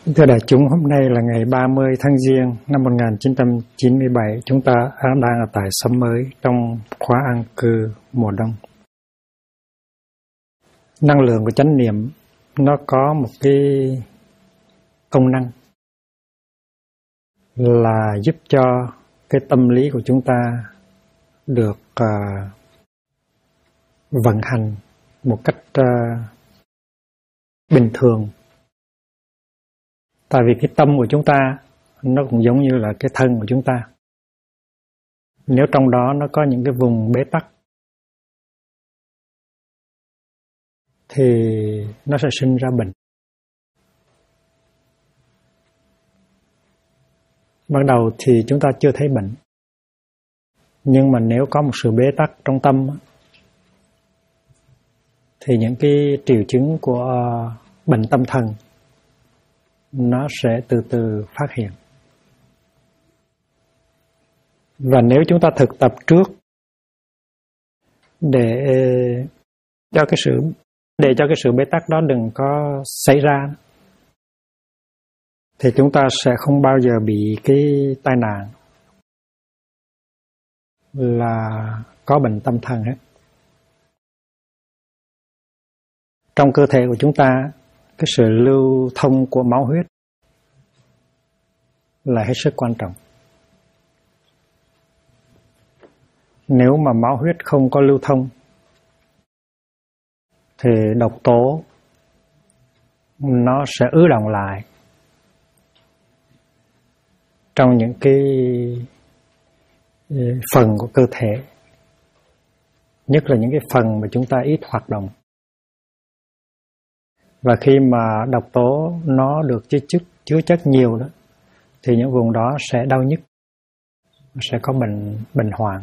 Thưa đại chúng, hôm nay là ngày 30 tháng Giêng năm 1997. Chúng ta đang ở tại xóm mới trong khóa an cư mùa đông. Năng lượng của chánh niệm nó có một cái công năng là giúp cho cái tâm lý của chúng ta được vận hành một cách bình thường. Tại vì cái tâm của chúng ta nó cũng giống như là cái thân của chúng ta. Nếu trong đó nó có những cái vùng bế tắc thì nó sẽ sinh ra bệnh. Ban đầu thì chúng ta chưa thấy bệnh. Nhưng mà nếu có một sự bế tắc trong tâm thì những cái triệu chứng của bệnh tâm thần nó sẽ từ từ phát hiện. Và nếu chúng ta thực tập trước để cho cái sự bế tắc đó đừng có xảy ra thì chúng ta sẽ không bao giờ bị cái tai nạn là có bệnh tâm thần hết. Trong cơ thể của chúng ta, cái sự lưu thông của máu huyết là hết sức quan trọng. Nếu mà máu huyết không có lưu thông thì độc tố nó sẽ ứ đọng lại trong những cái phần của cơ thể, nhất là những cái phần mà chúng ta ít hoạt động. Và khi mà độc tố nó được chứa chất nhiều đó thì những vùng đó sẽ đau nhức, sẽ có bệnh hoạn.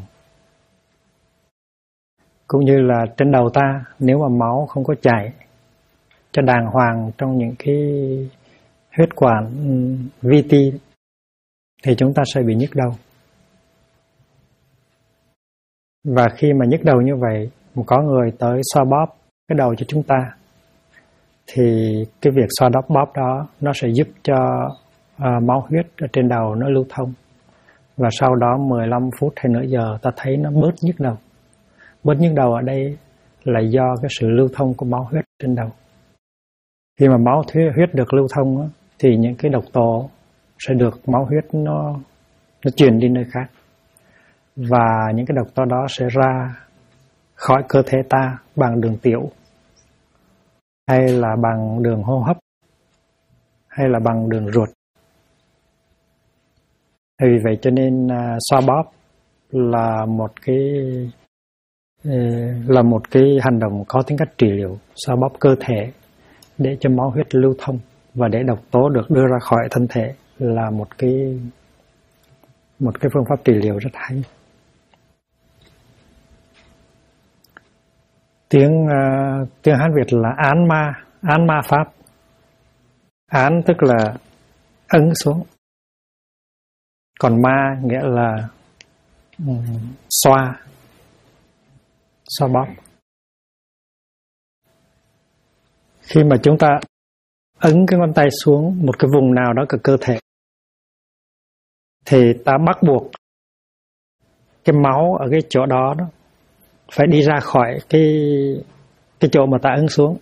Cũng như là trên đầu ta, nếu mà máu không có chảy cho đàng hoàng trong những cái huyết quản vi ti thì chúng ta sẽ bị nhức đầu. Và khi mà nhức đầu như vậy, có người tới xoa bóp cái đầu cho chúng ta thì cái việc xoa bóp đó nó sẽ giúp cho máu huyết ở trên đầu nó lưu thông. Và sau đó 15 phút hay nửa giờ ta thấy nó bớt nhức đầu. Bớt nhức đầu ở đây là do cái sự lưu thông của máu huyết trên đầu. Khi mà máu huyết được lưu thông thì những cái độc tố sẽ được máu huyết nó truyền đi nơi khác. Và những cái độc tố đó sẽ ra khỏi cơ thể ta bằng đường tiểu, hay là bằng đường hô hấp, hay là bằng đường ruột. Vì vậy cho nên xoa bóp là một cái hành động có tính cách trị liệu, xoa bóp cơ thể để cho máu huyết lưu thông và để độc tố được đưa ra khỏi thân thể là một cái phương pháp trị liệu rất hay. Tiếng Hán Việt là án ma pháp. Án tức là ấn xuống, còn ma nghĩa là xoa bóp. Khi mà chúng ta ấn cái ngón tay xuống một cái vùng nào đó của cơ thể thì ta bắt buộc cái máu ở cái chỗ đó phải đi ra khỏi cái chỗ mà ta ấn xuống.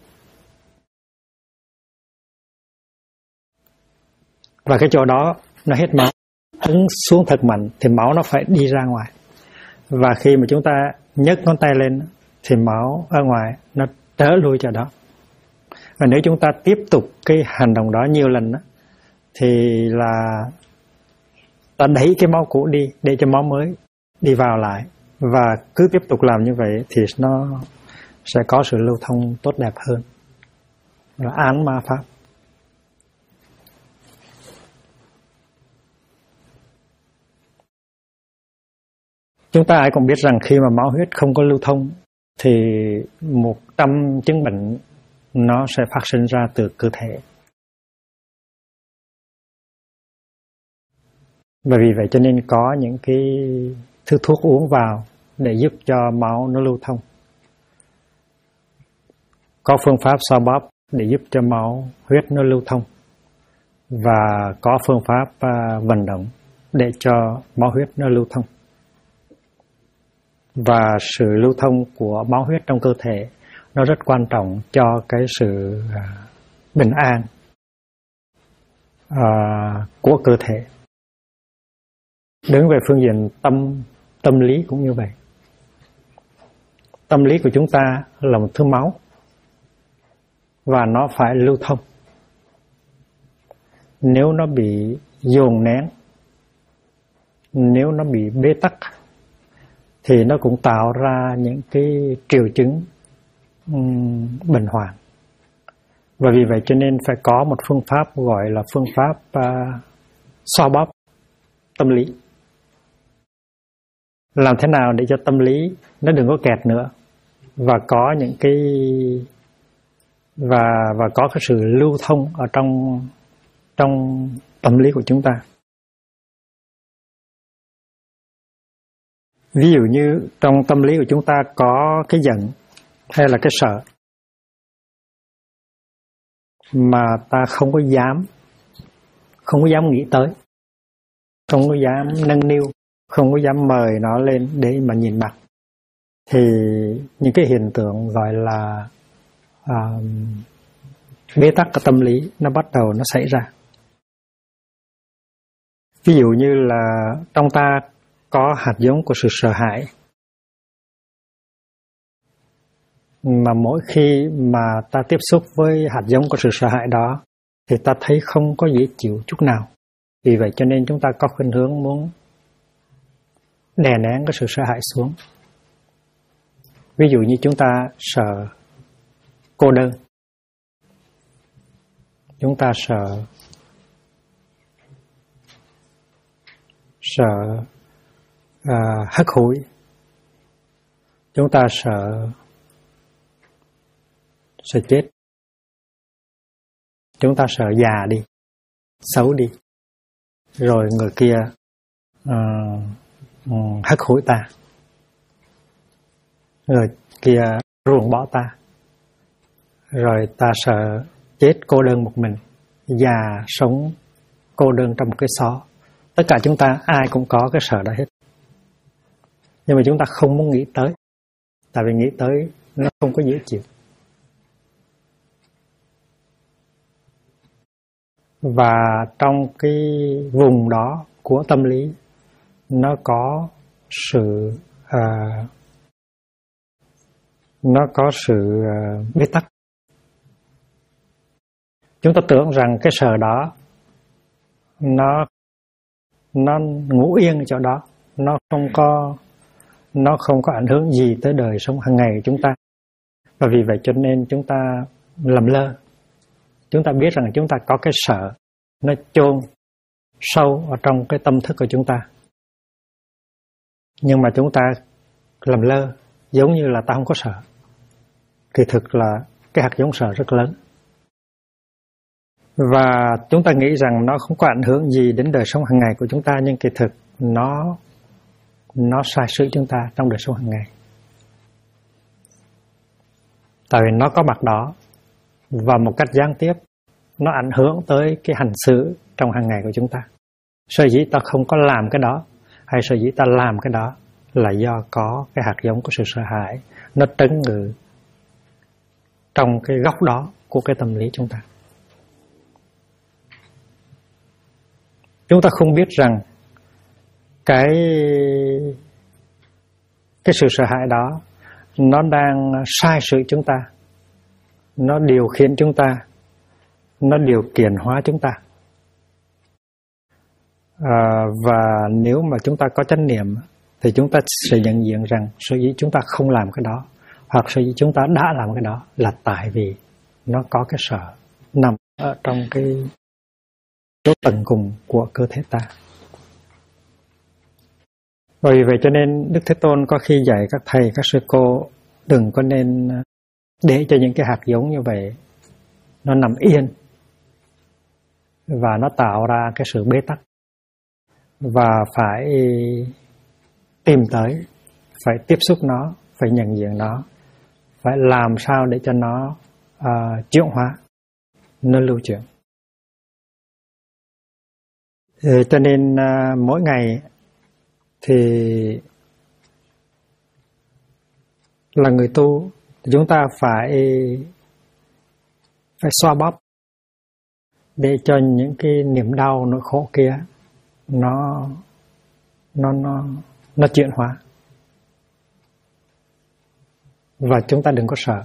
Và cái chỗ đó nó hết máu, ấn xuống thật mạnh thì máu nó phải đi ra ngoài. Và khi mà chúng ta nhấc ngón tay lên thì máu ở ngoài nó trở lui cho đó. Và nếu chúng ta tiếp tục cái hành động đó nhiều lần thì là ta đẩy cái máu cũ đi để cho máu mới đi vào lại. Và cứ tiếp tục làm như vậy thì nó sẽ có sự lưu thông tốt đẹp hơn. Là án ma pháp. Chúng ta ai cũng biết rằng khi mà máu huyết không có lưu thông thì 100 chứng bệnh nó sẽ phát sinh ra từ cơ thể. Và vì vậy cho nên có những cái thứ thuốc uống vào để giúp cho máu nó lưu thông. Có phương pháp xoa bóp để giúp cho máu huyết nó lưu thông. và có phương pháp vận động để cho máu huyết nó lưu thông. Và sự lưu thông của máu huyết trong cơ thể nó rất quan trọng cho cái sự bình an của cơ thể. Đứng về phương diện tâm lý cũng như vậy. Tâm lý của chúng ta là một thứ máu và nó phải lưu thông. Nếu nó bị dồn nén, nếu nó bị bế tắc thì nó cũng tạo ra những cái triệu chứng bệnh hoạn. Và vì vậy cho nên phải có một phương pháp gọi là phương pháp xoa bóp tâm lý. Làm thế nào để cho tâm lý nó đừng có kẹt nữa và có những cái và có cái sự lưu thông ở trong tâm lý của chúng ta. Ví dụ như trong tâm lý của chúng ta có cái giận hay là cái sợ mà ta không có dám nghĩ tới, không có dám nâng niu, không có dám mời nó lên để mà nhìn mặt, thì những cái hiện tượng gọi là bế tắc của tâm lý nó bắt đầu nó xảy ra. Ví dụ như là trong ta có hạt giống của sự sợ hãi, mà mỗi khi mà ta tiếp xúc với hạt giống của sự sợ hãi đó thì ta thấy không có dễ chịu chút nào. Vì vậy cho nên chúng ta có khuynh hướng muốn đè nén cái sự sợ hãi xuống. Ví dụ như chúng ta sợ cô đơn, chúng ta sợ hắt hủi, chúng ta sợ chết, chúng ta sợ già đi, xấu đi, rồi người kia hắt hủi ta, người kia ruồng bỏ ta, rồi ta sợ chết cô đơn một mình, già sống cô đơn trong một cái xó. Tất cả chúng ta ai cũng có cái sợ đó hết. Nhưng mà chúng ta không muốn nghĩ tới, tại vì nghĩ tới nó không có dễ chịu. Và trong cái vùng đó của tâm lý nó có sự bế tắc. Chúng ta tưởng rằng cái sợ đó nó ngủ yên ở chỗ đó, nó không có ảnh hưởng gì tới đời sống hàng ngày của chúng ta. Và vì vậy cho nên chúng ta lầm lơ. Chúng ta biết rằng chúng ta có cái sợ, nó chôn sâu ở trong cái tâm thức của chúng ta. Nhưng mà chúng ta lầm lơ, giống như là ta không có sợ. Kỳ thực là cái hạt giống sợ rất lớn. Và chúng ta nghĩ rằng nó không có ảnh hưởng gì đến đời sống hàng ngày của chúng ta, nhưng kỳ thực nó sai sự chúng ta trong đời sống hàng ngày. Tại vì nó có mặt đó và một cách gián tiếp nó ảnh hưởng tới cái hành xử trong hàng ngày của chúng ta. Sở dĩ ta không có làm cái đó, hay sở dĩ ta làm cái đó là do có cái hạt giống của sự sợ hãi nó trấn ngự trong cái góc đó của cái tâm lý chúng ta. Chúng ta không biết rằng cái sự sợ hãi đó nó đang sai sự chúng ta, nó điều khiển chúng ta, nó điều khiển hóa chúng ta. Và nếu mà chúng ta có chánh niệm thì chúng ta sẽ nhận diện rằng sở dĩ chúng ta không làm cái đó, hoặc sở dĩ chúng ta đã làm cái đó là tại vì nó có cái sợ nằm ở trong cái chỗ tận cùng của cơ thể ta. Vì vậy cho nên Đức Thế Tôn có khi dạy các thầy, các sư cô đừng có nên để cho những cái hạt giống như vậy nó nằm yên và nó tạo ra cái sự bế tắc, và phải tìm tới, phải tiếp xúc nó, phải nhận diện nó, phải làm sao để cho nó chuyển hóa, nó lưu chuyển. Cho nên mỗi ngày thì là người tu, chúng ta phải xoa bóp để cho những cái niềm đau nỗi khổ kia nó chuyển hóa. Và chúng ta đừng có sợ.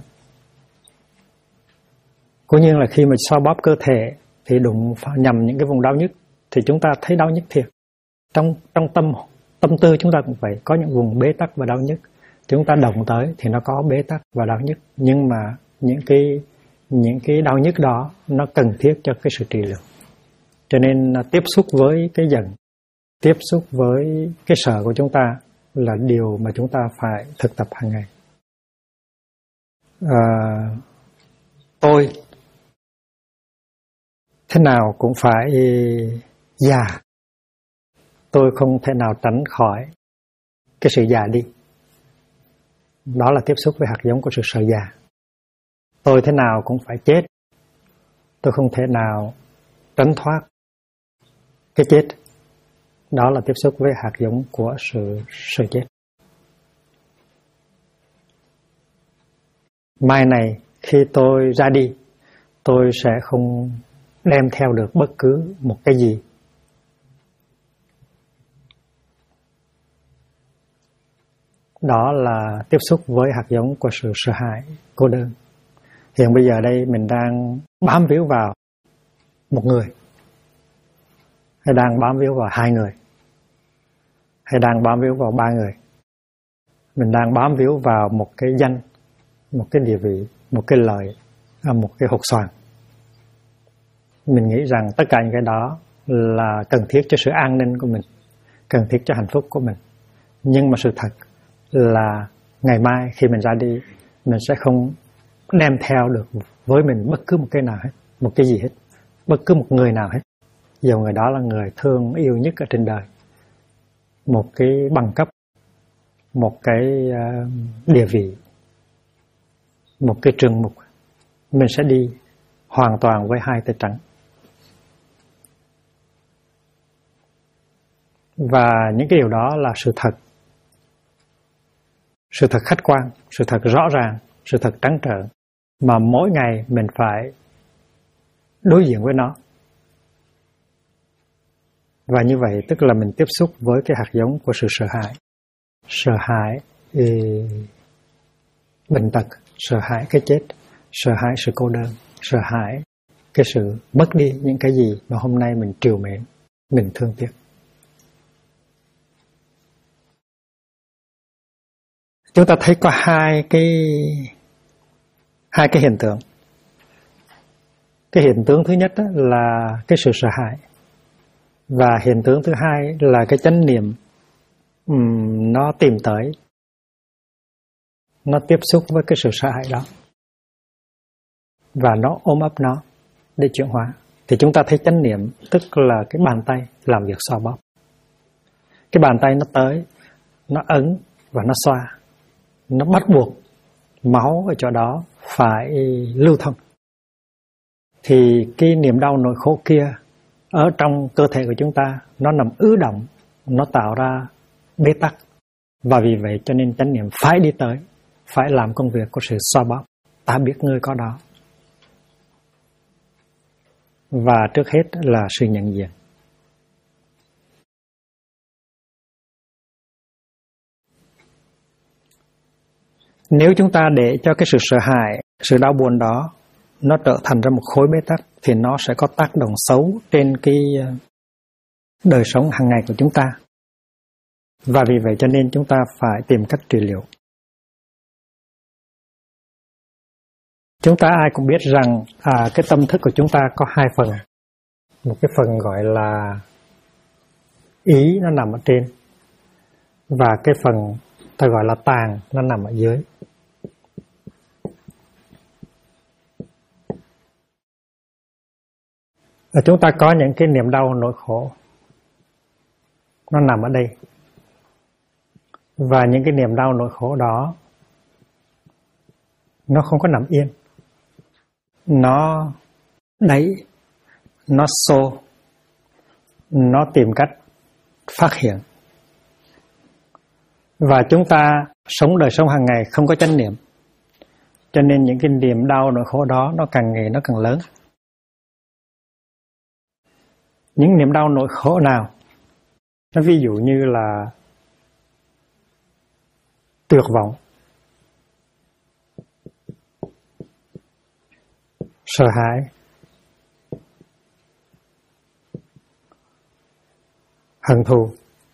Cũng như là khi mà xoa bóp cơ thể thì đụng nhầm những cái vùng đau nhức thì chúng ta thấy đau nhức thiệt. Trong tâm tư chúng ta cũng vậy, có những vùng bế tắc và đau nhức. Chúng ta động tới thì nó có bế tắc và đau nhức, nhưng mà những cái đau nhức đó nó cần thiết cho cái sự trị liệu. Cho nên tiếp xúc với cái giận, tiếp xúc với cái sợ của chúng ta là điều mà chúng ta phải thực tập hàng ngày. Tôi thế nào cũng phải già. Tôi không thể nào tránh khỏi cái sự già đi. Đó là tiếp xúc với hạt giống của sự sợ già. Tôi thế nào cũng phải chết. Tôi không thể nào tránh thoát cái chết. Đó là tiếp xúc với hạt giống của sự sợ chết. Mai này khi tôi ra đi, tôi sẽ không đem theo được bất cứ một cái gì. Đó là tiếp xúc với hạt giống của sự sợ hãi, cô đơn. Hiện bây giờ đây mình đang bám víu vào một người, hay đang bám víu vào 2 người, hay đang bám víu vào 3 người. Mình đang bám víu vào một cái danh, một cái địa vị, một cái lợi, một cái hột xoàn. Mình nghĩ rằng tất cả những cái đó là cần thiết cho sự an ninh của mình, cần thiết cho hạnh phúc của mình. Nhưng mà sự thật là ngày mai khi mình ra đi, mình sẽ không đem theo được với mình bất cứ một cái nào hết, một cái gì hết, bất cứ một người nào hết. Dù người đó là người thương yêu nhất ở trên đời, một cái bằng cấp, một cái địa vị, một cái trường mục, mình sẽ đi hoàn toàn với 2 tay trắng. Và những cái điều đó là sự thật. Sự thật khách quan, sự thật rõ ràng, sự thật trắng trợn, mà mỗi ngày mình phải đối diện với nó. Và như vậy tức là mình tiếp xúc với cái hạt giống của sự sợ hãi. Sợ hãi bệnh tật, sợ hãi cái chết, sợ hãi sự cô đơn, sợ hãi cái sự mất đi những cái gì mà hôm nay mình trìu mến, mình thương tiếc. Chúng ta thấy có hai cái hiện tượng. Cái hiện tượng thứ nhất là cái sự sợ hãi, và hiện tượng thứ hai là cái chánh niệm nó tìm tới, nó tiếp xúc với cái sự sợ hãi đó và nó ôm ấp nó để chuyển hóa. Thì chúng ta thấy chánh niệm tức là cái bàn tay làm việc xoa bóp. Cái bàn tay nó tới, nó ấn và nó xoa, nó bắt buộc máu ở chỗ đó phải lưu thông. Thì cái niềm đau nỗi khổ kia ở trong cơ thể của chúng ta nó nằm ứ động, nó tạo ra bế tắc. Và vì vậy cho nên chánh niệm phải đi tới, phải làm công việc của sự xoa bóp. Ta biết ngươi có đó. Và trước hết là sự nhận diện. Nếu chúng ta để cho cái sự sợ hãi, sự đau buồn đó nó trở thành ra một khối bế tắc thì nó sẽ có tác động xấu trên cái đời sống hàng ngày của chúng ta. Và vì vậy cho nên chúng ta phải tìm cách trị liệu. Chúng ta ai cũng biết rằng cái tâm thức của chúng ta có 2 phần. Một cái phần gọi là ý nó nằm ở trên, và cái phần ta gọi là tàng nó nằm ở dưới. Và chúng ta có những cái niềm đau nỗi khổ nó nằm ở đây. Và những cái niềm đau nỗi khổ đó nó không có nằm yên. Nó đẩy, nó xô, nó tìm cách phát hiện. Và chúng ta sống đời sống hàng ngày không có chánh niệm, cho nên những cái niềm đau nỗi khổ đó nó càng ngày nó càng lớn. Những niềm đau nỗi khổ nào? Nó ví dụ như là tuyệt vọng, sợ hãi, hận thù,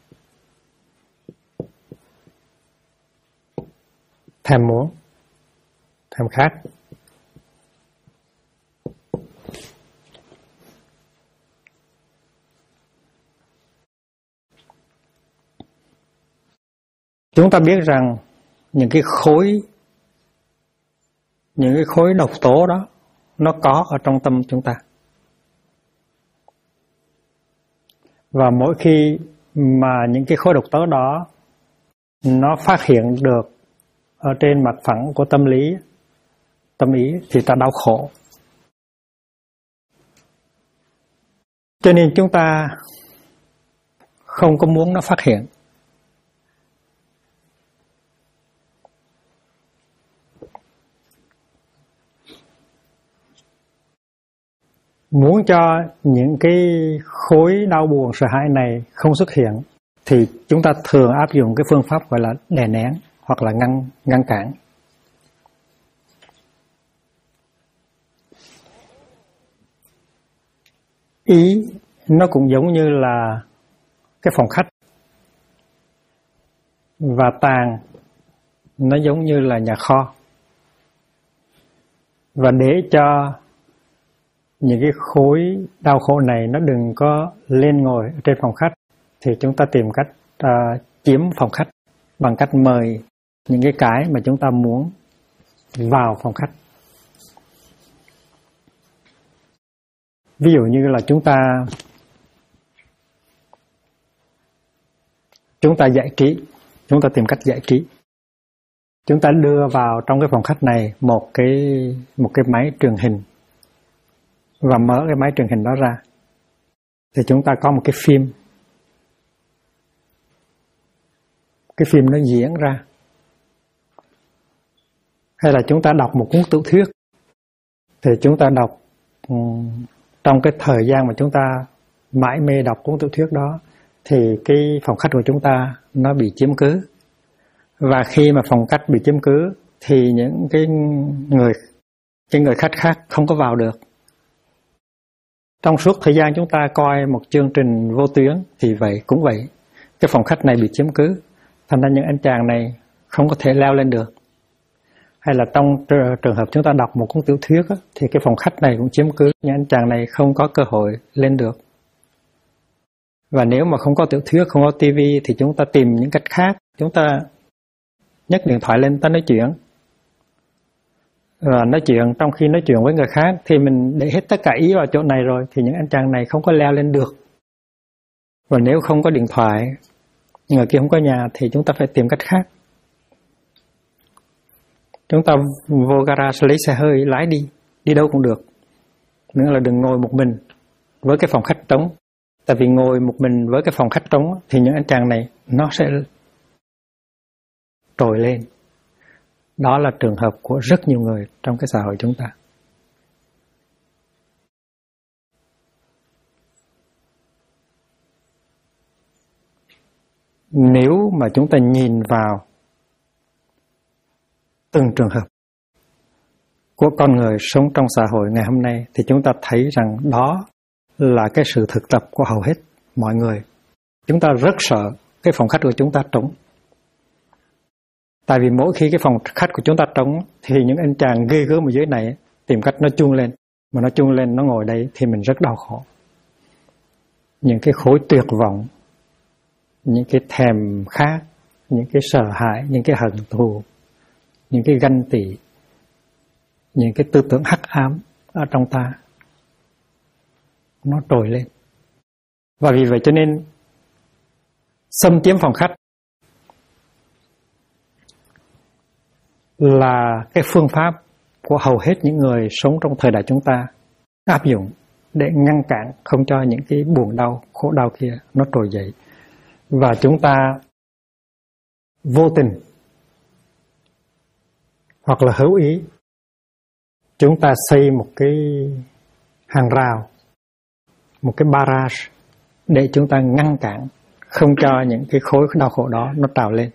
thèm muốn, thèm khát. Chúng ta biết rằng những cái khối độc tố đó nó có ở trong tâm chúng ta. Và mỗi khi mà những cái khối độc tố đó nó phát hiện được ở trên mặt phẳng của tâm ý thì ta đau khổ. Cho nên chúng ta không có muốn nó phát hiện. Muốn cho những cái khối đau buồn sợ hãi này không xuất hiện thì chúng ta thường áp dụng cái phương pháp gọi là đè nén hoặc là ngăn cản. Ý nó cũng giống như là cái phòng khách, và tàn nó giống như là nhà kho. Và để cho những cái khối đau khổ này nó đừng có lên ngồi trên phòng khách thì chúng ta tìm cách chiếm phòng khách bằng cách mời những cái mà chúng ta muốn vào phòng khách. Ví dụ như là chúng ta giải trí, chúng ta tìm cách giải trí. Chúng ta đưa vào trong cái phòng khách này một cái máy truyền hình và mở cái máy truyền hình đó ra. Thì chúng ta có một cái phim. Cái phim nó diễn ra. Hay là chúng ta đọc một cuốn tiểu thuyết. Thì chúng ta đọc trong cái thời gian mà chúng ta mải mê đọc cuốn tiểu thuyết đó thì cái phòng khách của chúng ta nó bị chiếm cứ. Và khi mà phòng khách bị chiếm cứ thì những cái người khách khác không có vào được. Trong suốt thời gian chúng ta coi một chương trình vô tuyến thì cũng vậy. Cái phòng khách này bị chiếm cứ, thành ra những anh chàng này không có thể leo lên được. Hay là trong trường hợp chúng ta đọc một cuốn tiểu thuyết thì cái phòng khách này cũng chiếm cứ, những anh chàng này không có cơ hội lên được. Và nếu mà không có tiểu thuyết, không có tivi thì chúng ta tìm những cách khác. Chúng ta nhấc điện thoại lên ta nói chuyện. Và nói chuyện, trong khi nói chuyện với người khác thì mình để hết tất cả ý vào chỗ này rồi thì những anh chàng này không có leo lên được. Và nếu không có điện thoại, người kia không có nhà thì chúng ta phải tìm cách khác. Chúng ta vô garage lấy xe hơi lái đi đâu cũng được. Nữa là đừng ngồi một mình với cái phòng khách trống. Tại vì ngồi một mình với cái phòng khách trống thì những anh chàng này nó sẽ trồi lên. Đó là trường hợp của rất nhiều người trong cái xã hội chúng ta. Nếu mà chúng ta nhìn vào từng trường hợp của con người sống trong xã hội ngày hôm nay thì chúng ta thấy rằng đó là cái sự thực tập của hầu hết mọi người. Chúng ta rất sợ cái phòng khách của chúng ta trống. Tại vì mỗi khi cái phòng khách của chúng ta trống thì những anh chàng ghê gớm ở dưới này tìm cách nó chuông lên. Mà nó chuông lên, nó ngồi đây thì mình rất đau khổ. Những cái khối tuyệt vọng, những cái thèm khát, những cái sợ hãi, những cái hận thù, những cái ganh tị, những cái tư tưởng hắc ám ở trong ta nó trồi lên. Và vì vậy cho nên xâm chiếm phòng khách là cái phương pháp của hầu hết những người sống trong thời đại chúng ta áp dụng để ngăn cản không cho những cái buồn đau, khổ đau kia nó trồi dậy. Và chúng ta vô tình hoặc là hữu ý, chúng ta xây một cái hàng rào, một cái barrage để chúng ta ngăn cản không cho những cái khối đau khổ đó nó trào lên.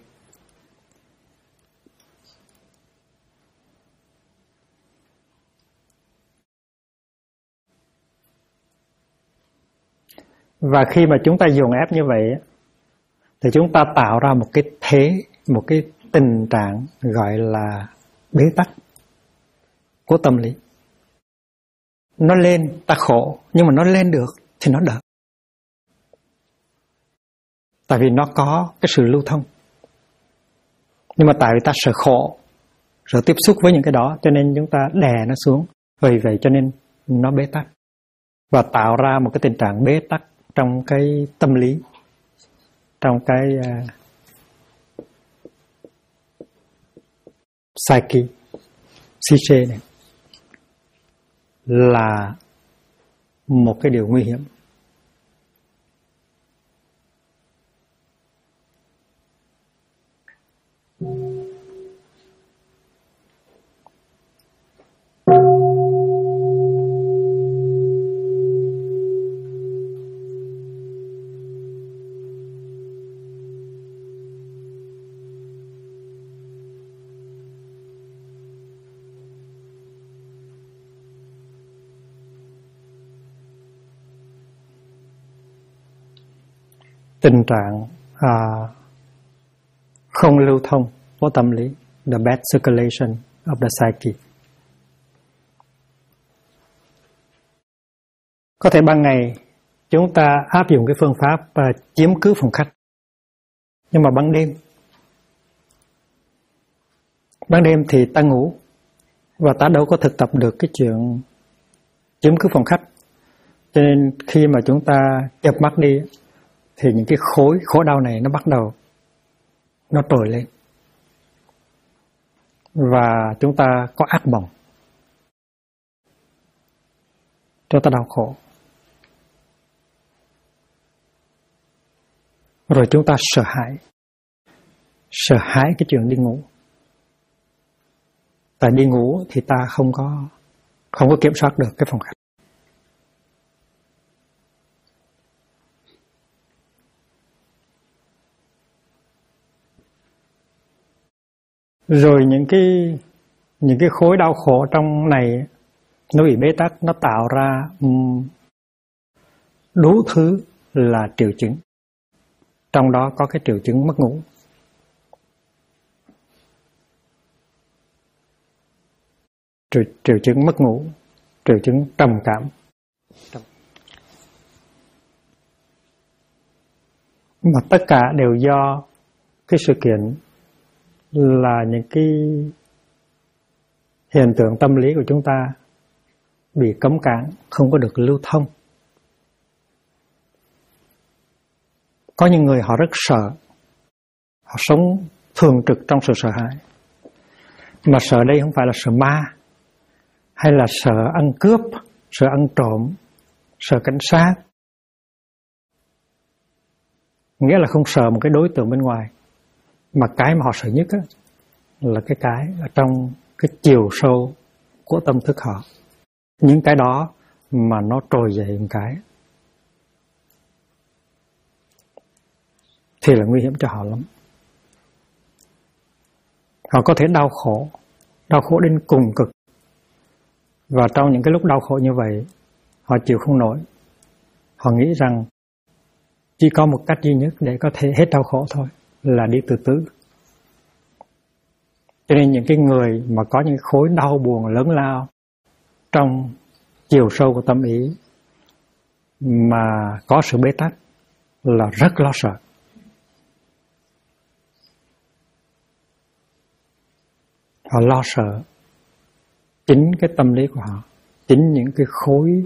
Và khi mà chúng ta dồn ép như vậy thì chúng ta tạo ra một cái thế, một cái tình trạng gọi là bế tắc của tâm lý. Nó lên ta khổ, nhưng mà nó lên được thì nó đỡ. Tại vì nó có cái sự lưu thông. Nhưng mà tại vì ta sợ khổ, sợ tiếp xúc với những cái đó, cho nên chúng ta đè nó xuống. Vì vậy cho nên nó bế tắc. Và tạo ra một cái tình trạng bế tắc trong cái tâm lý, trong cái psyche này, là một cái điều nguy hiểm. Tình trạng không lưu thông của tâm lý, the bad circulation of the psyche. Có thể ban ngày chúng ta áp dụng cái phương pháp chiếm cứ phòng khách, nhưng mà ban đêm thì ta ngủ và ta đâu có thực tập được cái chuyện chiếm cứ phòng khách. Cho nên khi mà chúng ta chợp mắt đi thì những cái khối đau này nó bắt đầu nó trồi lên và chúng ta có ác mộng, chúng ta đau khổ, rồi chúng ta sợ hãi cái chuyện đi ngủ. Tại đi ngủ thì ta không có kiểm soát được cái phòng khách. Rồi những cái khối đau khổ trong này nó bị bế tắc, nó tạo ra đủ thứ là triệu chứng. Trong đó có cái triệu chứng mất ngủ. Triệu chứng mất ngủ, triệu chứng trầm cảm. Mà tất cả đều do cái sự kiện là những cái hiện tượng tâm lý của chúng ta bị cấm cản, không có được lưu thông. Có những người họ rất sợ, họ sống thường trực trong sự sợ hãi. Mà sợ đây không phải là sợ ma, hay là sợ ăn cướp, sợ ăn trộm, sợ cảnh sát. Nghĩa là không sợ một cái đối tượng bên ngoài, mà cái mà họ sợ nhất là cái ở trong cái chiều sâu của tâm thức họ. Những cái đó mà nó trồi dậy một cái thì là nguy hiểm cho họ lắm. Họ có thể đau khổ đến cùng cực. Và trong những cái lúc đau khổ như vậy, họ chịu không nổi. Họ nghĩ rằng chỉ có một cách duy nhất để có thể hết đau khổ thôi, là đi tự tử. Cho nên những cái người mà có những khối đau buồn lớn lao trong chiều sâu của tâm ý mà có sự bế tắc là rất lo sợ. Họ lo sợ chính cái tâm lý của họ, chính những cái khối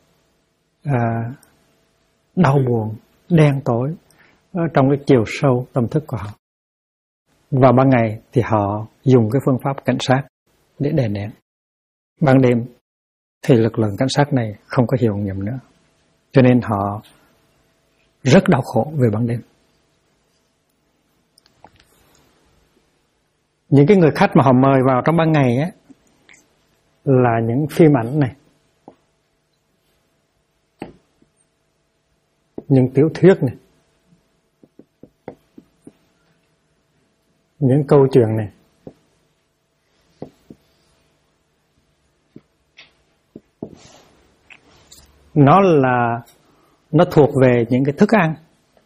đau buồn, đen tối ở trong cái chiều sâu tâm thức của họ. Và ban ngày thì họ dùng cái phương pháp cảnh sát để đè nén. Ban đêm thì lực lượng cảnh sát này không có hiệu nghiệm nữa. Cho nên họ rất đau khổ về ban đêm. Những cái người khách mà họ mời vào trong ban ngày á, là những phim ảnh này, những tiểu thuyết này, những câu chuyện này. Nó thuộc về những cái thức ăn.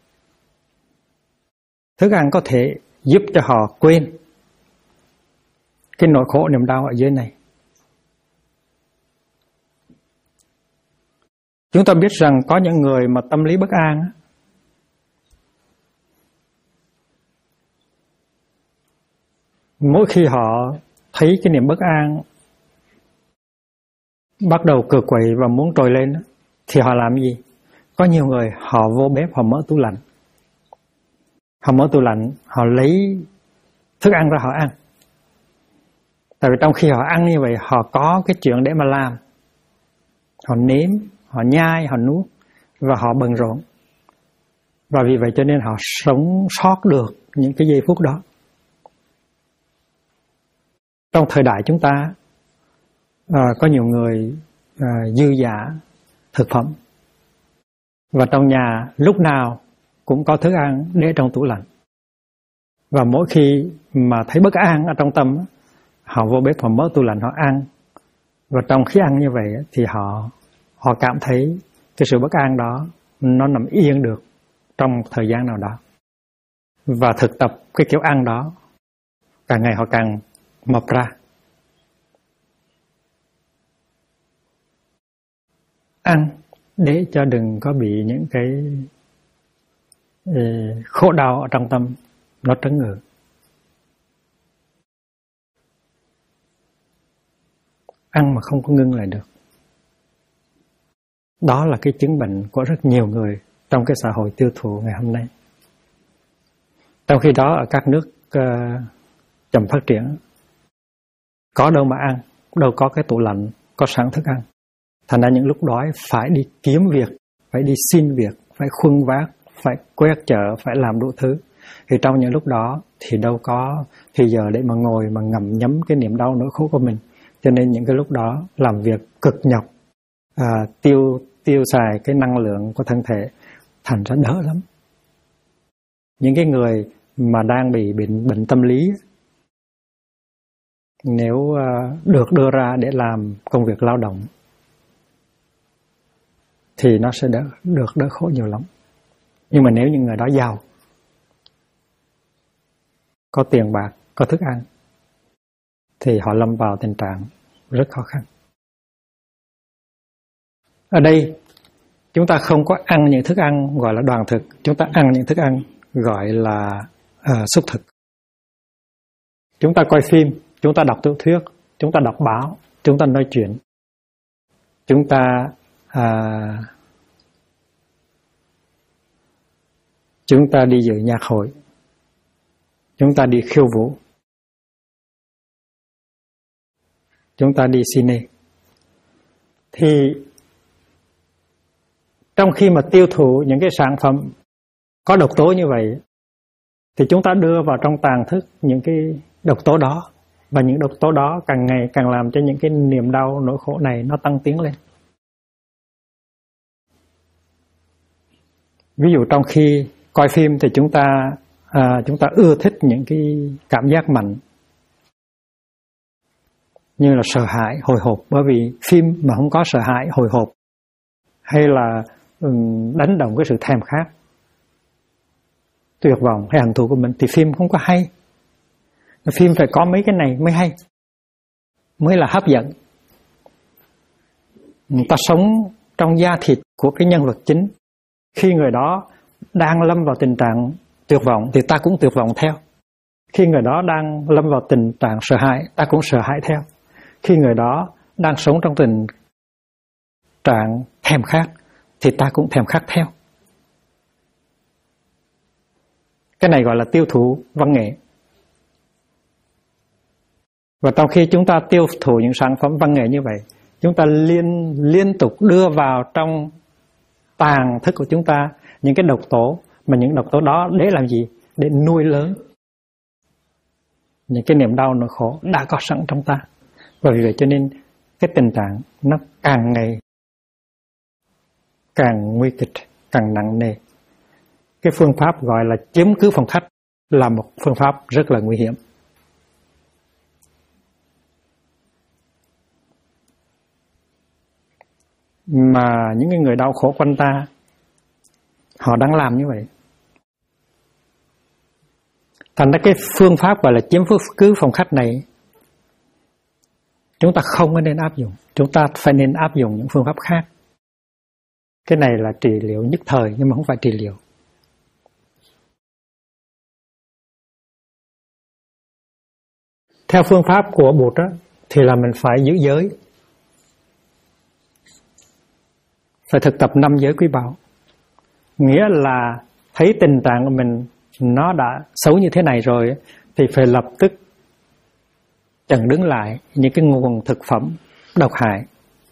Thức ăn có thể giúp cho họ quên cái nỗi khổ niềm đau ở dưới này. Chúng ta biết rằng có những người mà tâm lý bất an, mỗi khi họ thấy cái niềm bất an bắt đầu cựa quậy và muốn trồi lên, thì họ làm gì? Có nhiều người họ vô bếp, họ mở tủ lạnh. Họ mở tủ lạnh, họ lấy thức ăn ra họ ăn. Tại vì trong khi họ ăn như vậy, họ có cái chuyện để mà làm. Họ nếm, họ nhai, họ nuốt, và họ bận rộn. Và vì vậy cho nên họ sống sót được những cái giây phút đó. Trong thời đại chúng ta, có nhiều người dư dả thực phẩm. Và trong nhà lúc nào cũng có thức ăn để trong tủ lạnh. Và mỗi khi mà thấy bất an ở trong tâm, họ vô bếp, họ mở tủ lạnh, họ ăn. Và trong khi ăn như vậy thì họ cảm thấy cái sự bất an đó nó nằm yên được trong thời gian nào đó. Và thực tập cái kiểu ăn đó, càng ngày họ càng mập ra. Ăn để cho đừng có bị những cái khổ đau ở trong tâm nó trấn ngự. Ăn mà không có ngưng lại được. Đó là cái chứng bệnh của rất nhiều người trong cái xã hội tiêu thụ ngày hôm nay. Trong khi đó ở các nước chậm phát triển, có đâu mà ăn, đâu có cái tủ lạnh, có sẵn thức ăn. Thành ra những lúc đói phải đi kiếm việc, phải đi xin việc, phải khuân vác, phải quét chợ, phải làm đủ thứ. Thì trong những lúc đó thì đâu có thì giờ để mà ngồi mà ngậm nhấm cái niềm đau nỗi khổ của mình. Cho nên những cái lúc đó làm việc cực nhọc, tiêu xài cái năng lượng của thân thể, thành ra đỡ lắm. Những cái người mà đang bị bệnh tâm lý, nếu được đưa ra để làm công việc lao động thì nó sẽ đỡ khổ nhiều lắm. Nhưng mà nếu những người đó giàu, có tiền bạc, có thức ăn, thì họ lâm vào tình trạng rất khó khăn. Ở đây chúng ta không có ăn những thức ăn gọi là đoàn thực, chúng ta ăn những thức ăn gọi là xúc thực. Chúng ta coi phim, chúng ta đọc tiểu thuyết, chúng ta đọc báo, chúng ta nói chuyện, chúng ta đi dự nhạc hội, chúng ta đi khiêu vũ, chúng ta đi cine. Thì trong khi mà tiêu thụ những cái sản phẩm có độc tố như vậy, thì chúng ta đưa vào trong tàng thức những cái độc tố đó. Và những độc tố đó càng ngày càng làm cho những cái niềm đau, nỗi khổ này nó tăng tiến lên. Ví dụ trong khi coi phim thì chúng ta ưa thích những cái cảm giác mạnh, như là sợ hãi, hồi hộp. Bởi vì phim mà không có sợ hãi, hồi hộp, hay là đánh động cái sự thèm khát, tuyệt vọng hay hận thù của mình, thì phim không có hay. Phim phải có mấy cái này mới hay, mới là hấp dẫn. Người ta sống trong da thịt của cái nhân vật chính. Khi người đó đang lâm vào tình trạng tuyệt vọng thì ta cũng tuyệt vọng theo. Khi người đó đang lâm vào tình trạng sợ hãi, ta cũng sợ hãi theo. Khi người đó đang sống trong tình trạng thèm khát thì ta cũng thèm khát theo. Cái này gọi là tiêu thụ văn nghệ. Và trong khi chúng ta tiêu thụ những sản phẩm văn nghệ như vậy, chúng ta liên tục đưa vào trong tàng thức của chúng ta những cái độc tố, mà những độc tố đó để làm gì? Để nuôi lớn những cái niềm đau nỗi khổ đã có sẵn trong ta. Và vì vậy cho nên cái tình trạng nó càng ngày càng nguy kịch, càng nặng nề. Cái phương pháp gọi là chiếm cứ phòng khách là một phương pháp rất là nguy hiểm. Mà những người đau khổ quanh ta, họ đang làm như vậy. Thành ra cái phương pháp gọi là chiếm cứ phòng khách này, chúng ta không có nên áp dụng. Chúng ta phải nên áp dụng những phương pháp khác. Cái này là trị liệu nhất thời, nhưng mà không phải trị liệu. Theo phương pháp của Bụt á, thì là mình phải giữ giới, phải thực tập 5 giới quý báu. Nghĩa là thấy tình trạng của mình nó đã xấu như thế này rồi, thì phải lập tức chặn đứng lại những cái nguồn thực phẩm độc hại.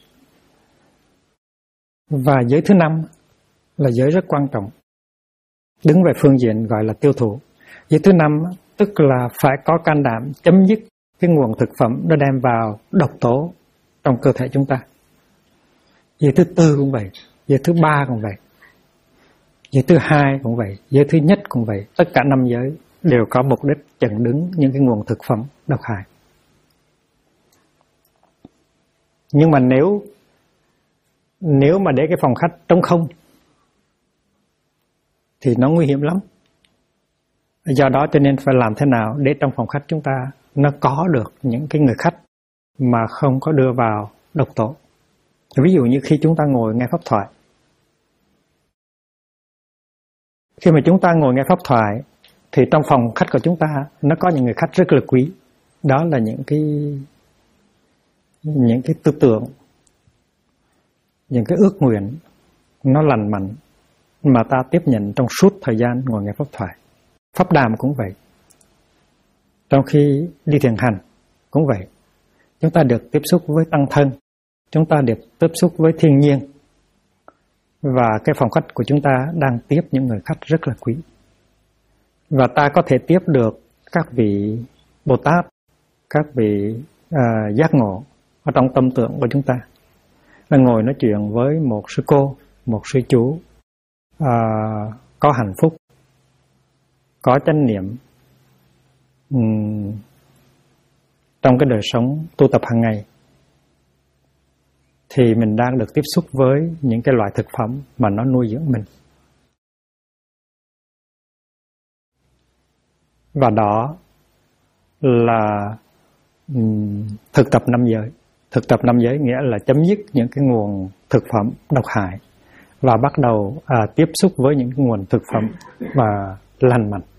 Và giới thứ 5 là giới rất quan trọng, đứng về phương diện gọi là tiêu thụ. Giới thứ 5 tức là phải có can đảm chấm dứt cái nguồn thực phẩm nó đem vào độc tố trong cơ thể chúng ta. Giới thứ 4 cũng vậy, giới thứ 3 cũng vậy, giới thứ 2 cũng vậy, giới thứ nhất cũng vậy. Tất cả 5 giới đều có mục đích chặn đứng những cái nguồn thực phẩm độc hại. Nhưng mà nếu mà để cái phòng khách trống không thì nó nguy hiểm lắm. Do đó cho nên phải làm thế nào để trong phòng khách chúng ta nó có được những cái người khách mà không có đưa vào độc tố. Ví dụ như khi chúng ta ngồi nghe pháp thoại. Khi mà chúng ta ngồi nghe pháp thoại thì trong phòng khách của chúng ta nó có những người khách rất là quý. Đó là những cái tư tưởng, những cái ước nguyện nó lành mạnh mà ta tiếp nhận trong suốt thời gian ngồi nghe pháp thoại. Pháp đàm cũng vậy. Trong khi đi thiền hành cũng vậy. Chúng ta được tiếp xúc với tăng thân, chúng ta được tiếp xúc với thiên nhiên. Và cái phòng khách của chúng ta đang tiếp những người khách rất là quý. Và ta có thể tiếp được các vị Bồ Tát, các vị giác ngộ ở trong tâm tưởng của chúng ta. Là ngồi nói chuyện với một sư cô, một sư chú có hạnh phúc, có chánh niệm trong cái đời sống tu tập hàng ngày, thì mình đang được tiếp xúc với những cái loại thực phẩm mà nó nuôi dưỡng mình. Và đó là thực tập 5 giới. Thực tập 5 giới nghĩa là chấm dứt những cái nguồn thực phẩm độc hại và bắt đầu tiếp xúc với những cái nguồn thực phẩm và lành mạnh.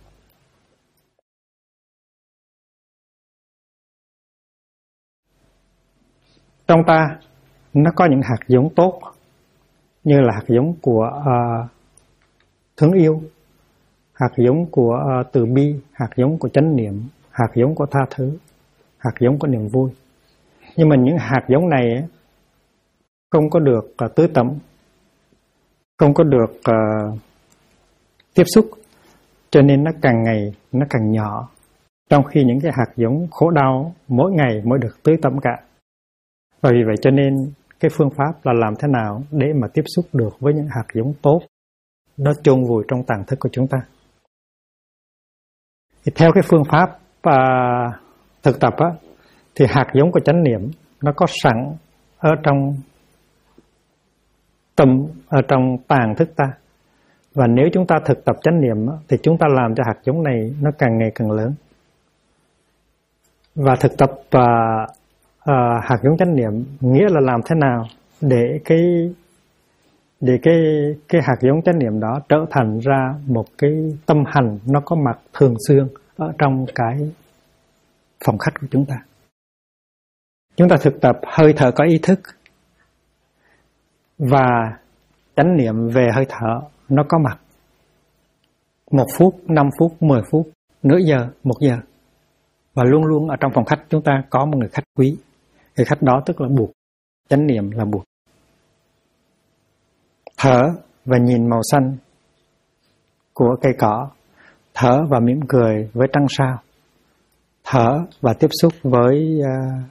Trong ta nó có những hạt giống tốt, như là hạt giống của thương yêu, hạt giống của từ bi, hạt giống của chánh niệm, hạt giống của tha thứ, hạt giống của niềm vui. Nhưng mà những hạt giống này không có được tưới tẩm, không có được tiếp xúc, cho nên nó càng ngày nó càng nhỏ. Trong khi những cái hạt giống khổ đau mỗi ngày mới được tưới tẩm cả. Và vì vậy cho nên cái phương pháp là làm thế nào để mà tiếp xúc được với những hạt giống tốt, nó chôn vùi trong tàng thức của chúng ta. Thì theo cái phương pháp thực tập thì hạt giống của chánh niệm nó có sẵn ở trong tâm, ở trong tàng thức ta. Và nếu chúng ta thực tập chánh niệm thì chúng ta làm cho hạt giống này nó càng ngày càng lớn. Và thực tập hạt giống chánh niệm nghĩa là làm thế nào để cái hạt giống chánh niệm đó trở thành ra một cái tâm hành nó có mặt thường xuyên ở trong cái phòng khách của chúng ta. Chúng ta thực tập hơi thở có ý thức và chánh niệm về hơi thở nó có mặt 1 phút, 5 phút, 10 phút, nửa giờ, 1 giờ. Và luôn luôn ở trong phòng khách chúng ta có một người khách quý. Người khách đó tức là Bụt. chánh niệm là buộc. Thở và nhìn màu xanh của cây cỏ, thở và mỉm cười với trăng sao, thở và tiếp xúc với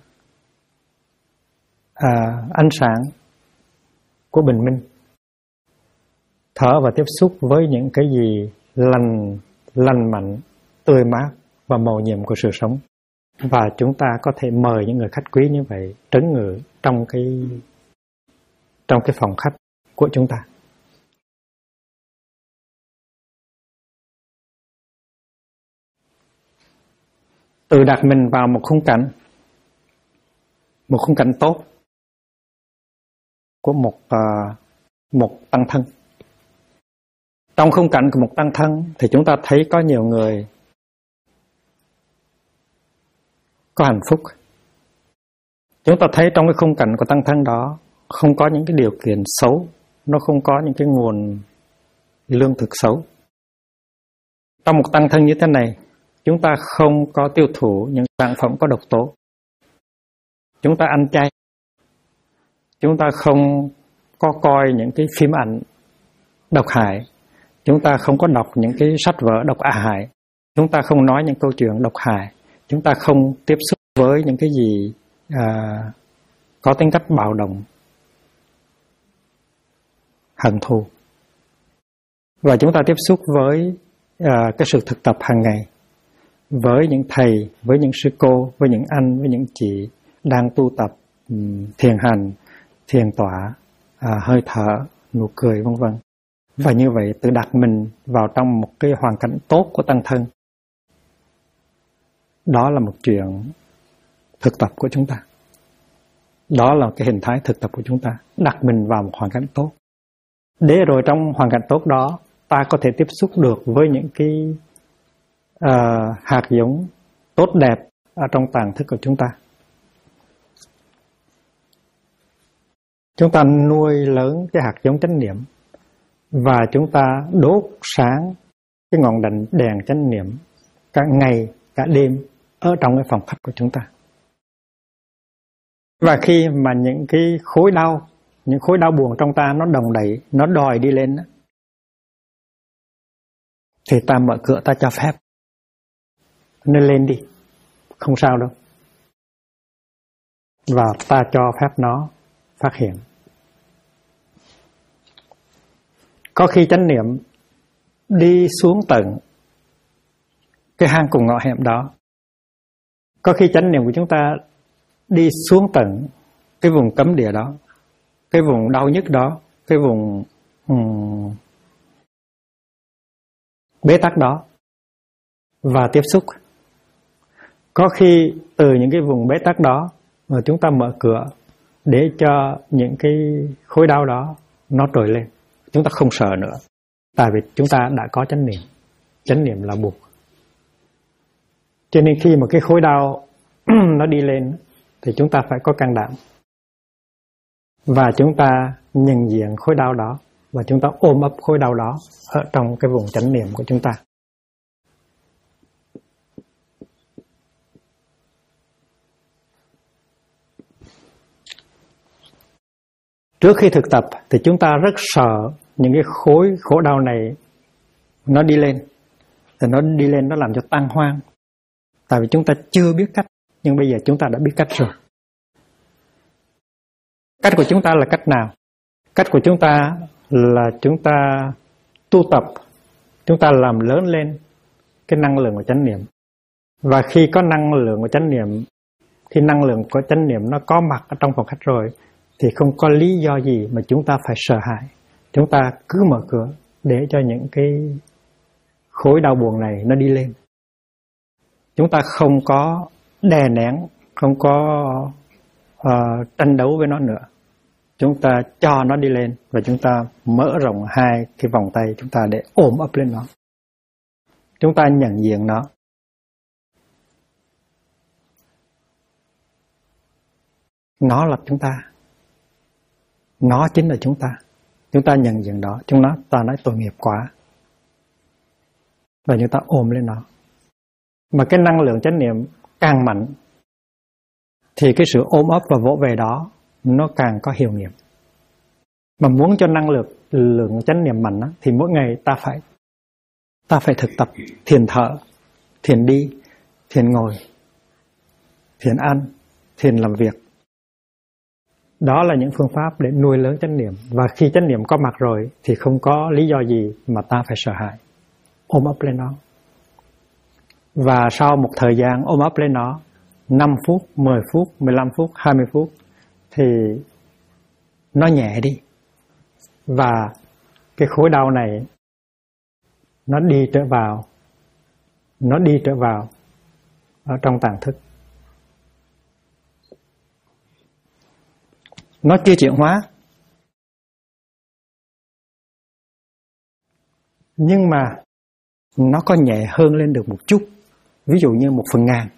ánh sáng của bình minh, thở và tiếp xúc với những cái gì lành mạnh, tươi mát và mầu nhiệm của sự sống. Và chúng ta có thể mời những người khách quý như vậy trấn ngự trong cái phòng khách của chúng ta. Tự đặt mình vào một khung cảnh tốt của một tăng thân. Trong khung cảnh của một tăng thân thì chúng ta thấy có nhiều người có hạnh phúc. Chúng ta thấy trong cái khung cảnh của tăng thân đó không có những cái điều kiện xấu, nó không có những cái nguồn lương thực xấu. Trong một tăng thân như thế này, chúng ta không có tiêu thụ những sản phẩm có độc tố. Chúng ta ăn chay. Chúng ta không có coi những cái phim ảnh độc hại. Chúng ta không có đọc những cái sách vở độc hại. Chúng ta không nói những câu chuyện độc hại. Chúng ta không tiếp xúc với những cái gì có tính cách bạo động, hận thù. Và chúng ta tiếp xúc với cái sự thực tập hàng ngày, với những thầy, với những sư cô, với những anh, với những chị đang tu tập thiền hành, thiền tọa, hơi thở, nụ cười vân vân. Và như vậy tự đặt mình vào trong một cái hoàn cảnh tốt của tăng thân. Đó là một chuyện thực tập của chúng ta. Đó là cái hình thái thực tập của chúng ta. Đặt mình vào một hoàn cảnh tốt. Để rồi trong hoàn cảnh tốt đó, ta có thể tiếp xúc được với những cái hạt giống tốt đẹp ở trong tàng thức của chúng ta. Chúng ta nuôi lớn cái hạt giống chánh niệm và chúng ta đốt sáng cái ngọn đèn chánh niệm cả ngày, cả đêm ở trong cái phòng khách của chúng ta. Và khi mà những cái khối đau, những khối đau buồn trong ta nó đồng đẩy, nó đòi đi lên, thì ta mở cửa, ta cho phép. Nên lên đi, không sao đâu. Và ta cho phép nó phát hiện. Có khi chánh niệm đi xuống tận cái hang cùng ngõ hẻm đó. Có khi chánh niệm của chúng ta đi xuống tận cái vùng cấm địa đó, cái vùng đau nhức đó, cái vùng bế tắc đó và tiếp xúc. Có khi từ những cái vùng bế tắc đó mà chúng ta mở cửa để cho những cái khối đau đó nó trồi lên. Chúng ta không sợ nữa, tại vì chúng ta đã có chánh niệm. Chánh niệm là buộc. Cho nên khi mà cái khối đau nó đi lên thì chúng ta phải có can đảm. Và chúng ta nhận diện khối đau đó và chúng ta ôm ấp khối đau đó ở trong cái vùng chánh niệm của chúng ta. Trước khi thực tập thì chúng ta rất sợ những cái khối khổ đau này nó đi lên. Thì nó đi lên nó làm cho tan hoang. Tại vì chúng ta chưa biết cách, nhưng bây giờ chúng ta đã biết cách rồi. Cách của chúng ta là cách nào? Cách của chúng ta là chúng ta tu tập, chúng ta làm lớn lên cái năng lượng của chánh niệm. Và khi có năng lượng của chánh niệm, khi năng lượng của chánh niệm nó có mặt ở trong phòng khách rồi, thì không có lý do gì mà chúng ta phải sợ hãi. Chúng ta cứ mở cửa để cho những cái khối đau buồn này nó đi lên. Chúng ta không có đè nén, không có tranh đấu với nó nữa. Chúng ta cho nó đi lên và chúng ta mở rộng hai cái vòng tay chúng ta để ôm ấp lên nó. Chúng ta nhận diện nó. Nó là chúng ta. Nó chính là chúng ta. Chúng ta nhận diện đó. Chúng ta nói tội nghiệp quá. Và chúng ta ôm lên nó. Mà cái năng lượng chánh niệm càng mạnh thì cái sự ôm ấp và vỗ về đó nó càng có hiệu nghiệm. Mà muốn cho năng lượng chánh niệm mạnh á, thì mỗi ngày ta phải thực tập thiền thở, thiền đi, thiền ngồi, thiền ăn, thiền làm việc. Đó là những phương pháp để nuôi lớn chánh niệm. Và khi chánh niệm có mặt rồi thì không có lý do gì mà ta phải sợ hãi, ôm ấp lên nó. Và sau một thời gian ôm ấp lên nó, 5 phút, 10 phút, 15 phút, 20 phút thì nó nhẹ đi. Và cái khối đau này nó đi trở vào ở trong tàng thức. Nó chưa chuyển hóa, nhưng mà nó có nhẹ hơn lên được một chút, ví dụ như 1/1000.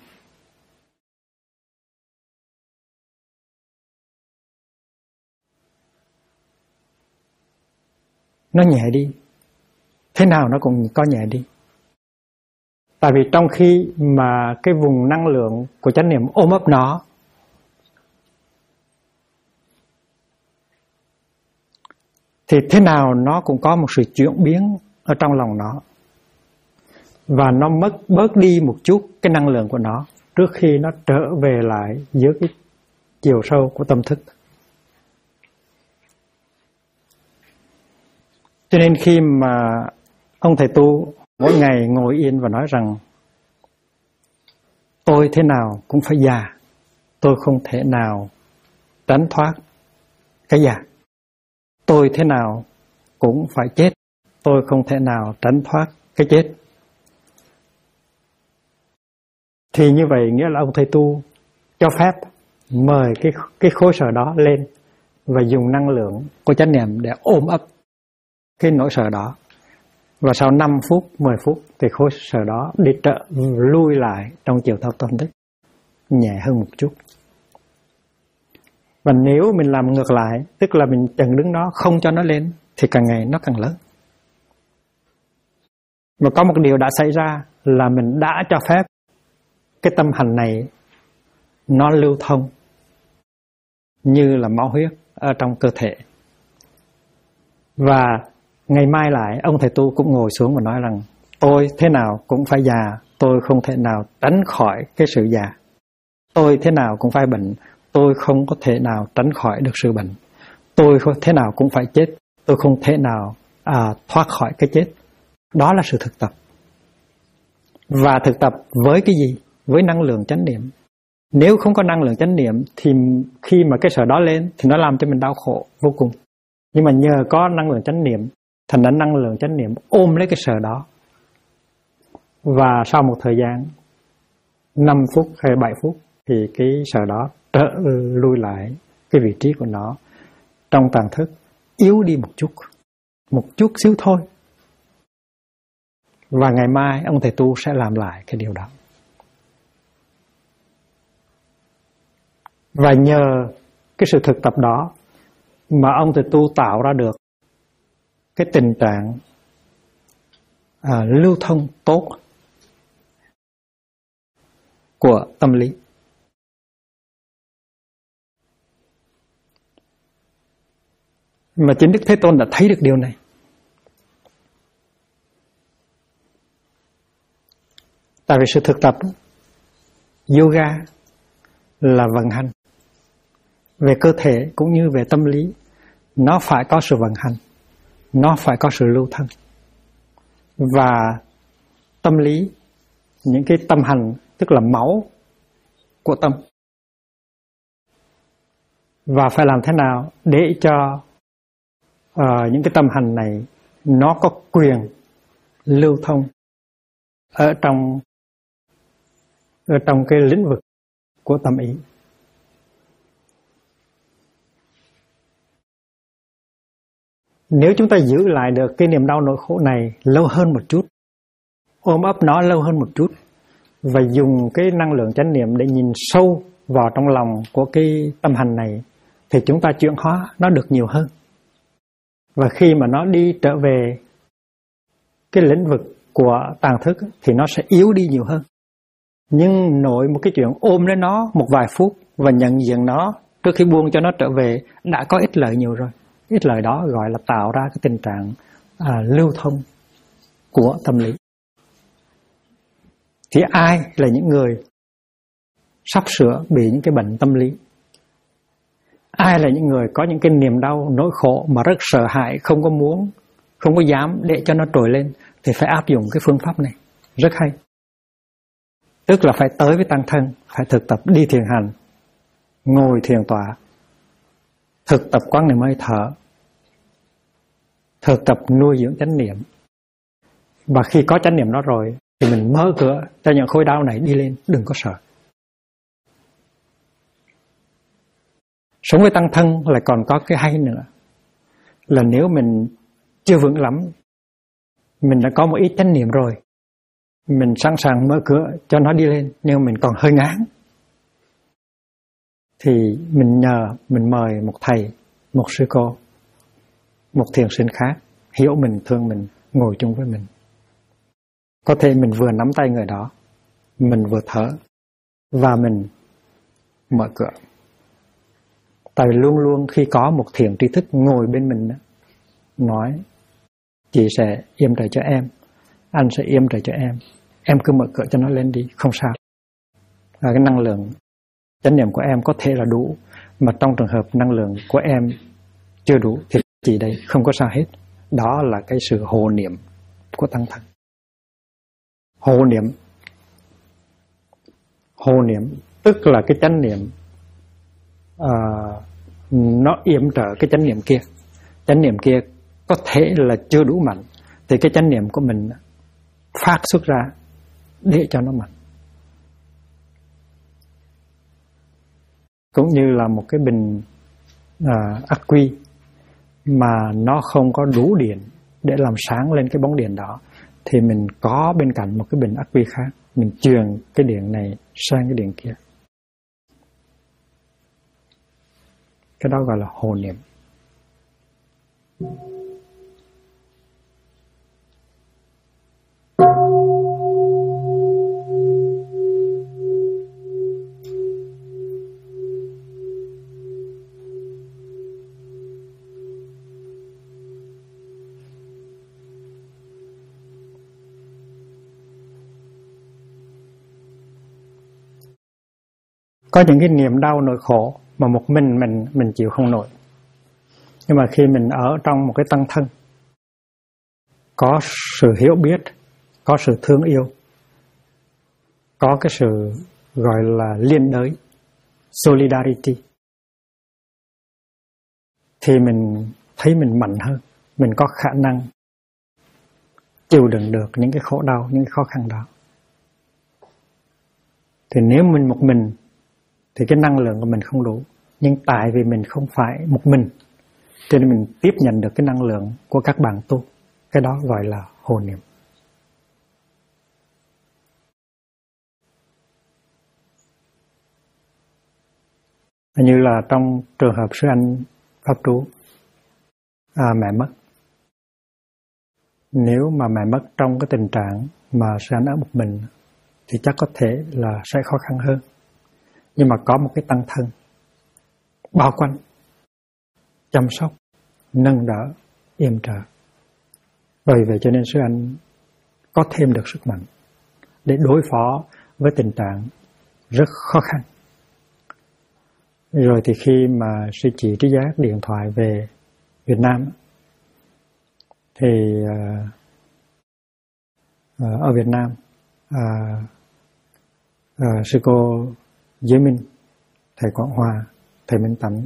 Nó nhẹ đi, thế nào nó cũng có nhẹ đi. Tại vì trong khi mà cái vùng năng lượng của chánh niệm ôm ấp nó, thì thế nào nó cũng có một sự chuyển biến ở trong lòng nó. Và nó bớt đi một chút cái năng lượng của nó trước khi nó trở về lại dưới cái chiều sâu của tâm thức. Cho nên khi mà ông thầy tu mỗi ngày ngồi yên và nói rằng tôi thế nào cũng phải già, tôi không thể nào tránh thoát cái già. Tôi thế nào cũng phải chết, tôi không thể nào tránh thoát cái chết. Thì như vậy nghĩa là ông thầy tu cho phép mời cái khối sở đó lên và dùng năng lượng của chánh niệm để ôm ấp cái nỗi sợ đó. Và sau 5 phút, 10 phút thì khối sở đó đi lui lại trong chiều thao tâm thức, nhẹ hơn một chút. Và nếu mình làm ngược lại, tức là mình chần đứng đó không cho nó lên, thì càng ngày nó càng lớn. Và có một điều đã xảy ra là mình đã cho phép cái tâm hành này nó lưu thông như là máu huyết ở trong cơ thể. Và ngày mai lại ông thầy tu cũng ngồi xuống và nói rằng tôi thế nào cũng phải già, tôi không thể nào tránh khỏi cái sự già. Tôi thế nào cũng phải bệnh, tôi không có thể nào tránh khỏi được sự bệnh. Tôi thế nào cũng phải chết, tôi không thể nào thoát khỏi cái chết. Đó là sự thực tập. Và thực tập với cái gì? Với năng lượng chánh niệm. Nếu không có năng lượng chánh niệm thì khi mà cái sở đó lên thì nó làm cho mình đau khổ vô cùng. Nhưng mà nhờ có năng lượng chánh niệm, thành ra năng lượng chánh niệm ôm lấy cái sở đó. Và sau một thời gian 5 phút hay 7 phút thì cái sở đó lui lại cái vị trí của nó trong tàng thức, yếu đi một chút xíu thôi. Và ngày mai ông thầy tu sẽ làm lại cái điều đó. Và nhờ cái sự thực tập đó mà ông thầy tu tạo ra được cái tình trạng lưu thông tốt của tâm lý. Mà chính Đức Thế Tôn đã thấy được điều này. Tại vì sự thực tập yoga là vận hành về cơ thể cũng như về tâm lý. Nó phải có sự vận hành, nó phải có sự lưu thông. Và tâm lý, những cái tâm hành tức là máu của tâm. Và phải làm thế nào để cho những cái tâm hành này nó có quyền lưu thông ở trong cái lĩnh vực của tâm ý. Nếu chúng ta giữ lại được cái niềm đau nỗi khổ này lâu hơn một chút, ôm ấp nó lâu hơn một chút, và dùng cái năng lượng chánh niệm để nhìn sâu vào trong lòng của cái tâm hành này, thì chúng ta chuyển hóa nó được nhiều hơn. Và khi mà nó đi trở về cái lĩnh vực của tàng thức thì nó sẽ yếu đi nhiều hơn. Nhưng nội một cái chuyện ôm lấy nó một vài phút và nhận diện nó trước khi buông cho nó trở về đã có ích lợi nhiều rồi. Ích lợi đó gọi là tạo ra cái tình trạng lưu thông của tâm lý. Thì ai là những người sắp sửa bị những cái bệnh tâm lý? Ai là những người có những cái niềm đau, nỗi khổ mà rất sợ hãi, không có muốn, không có dám để cho nó trồi lên, thì phải áp dụng cái phương pháp này. Rất hay. Tức là phải tới với tăng thân, phải thực tập đi thiền hành, ngồi thiền tọa, thực tập quán niệm hơi thở, thực tập nuôi dưỡng chánh niệm. Và khi có chánh niệm đó rồi thì mình mở cửa cho những khối đau này đi lên, đừng có sợ. Sống với tăng thân lại còn có cái hay nữa, là nếu mình chưa vững lắm, mình đã có một ít chánh niệm rồi, mình sẵn sàng mở cửa cho nó đi lên, nhưng mình còn hơi ngán, thì mình mời một thầy, một sư cô, một thiền sinh khác hiểu mình, thương mình, ngồi chung với mình. Có thể mình vừa nắm tay người đó, mình vừa thở và mình mở cửa. Tại vì luôn luôn khi có một thiền tri thức ngồi bên mình đó, nói chị sẽ yểm trợ cho em, anh sẽ yểm trợ cho em cứ mở cửa cho nó lên đi, không sao. Cái năng lượng chánh niệm của em có thể là đủ, mà trong trường hợp năng lượng của em chưa đủ thì chị đây không có sao hết. Đó là cái sự hộ niệm của tăng thân. Hộ niệm tức là cái chánh niệm nó yểm trợ cái chánh niệm kia. Chánh niệm kia có thể là chưa đủ mạnh, thì cái chánh niệm của mình phát xuất ra để cho nó mạnh. Cũng như là một cái bình ắc quy mà nó không có đủ điện để làm sáng lên cái bóng điện đó, thì mình có bên cạnh một cái bình ắc quy khác, mình truyền cái điện này sang cái điện kia. Cái đó gọi là hộ niệm. Có những cái niềm đau nỗi khổ mà một mình chịu không nổi. Nhưng mà khi mình ở trong một cái tăng thân, có sự hiểu biết, có sự thương yêu, có cái sự gọi là liên đới, solidarity, thì mình thấy mình mạnh hơn, mình có khả năng chịu đựng được những cái khổ đau, những cái khó khăn đó. Thì nếu mình một mình thì cái năng lượng của mình không đủ. Nhưng tại vì mình không phải một mình, cho nên mình tiếp nhận được cái năng lượng của các bạn tu. Cái đó gọi là hộ niệm. Như là trong trường hợp sư anh Pháp Trú, mẹ mất. Nếu mà mẹ mất trong cái tình trạng mà sư anh ở một mình thì chắc có thể là sẽ khó khăn hơn. Nhưng mà có một cái tăng thân bao quanh, chăm sóc, nâng đỡ, yểm trợ. Vì vậy cho nên sư anh có thêm được sức mạnh để đối phó với tình trạng rất khó khăn. Rồi thì khi mà sư chị Trí Giác điện thoại về Việt Nam, thì ở Việt Nam sư cô Giới Minh, thầy Quảng Hòa, thầy Minh Tánh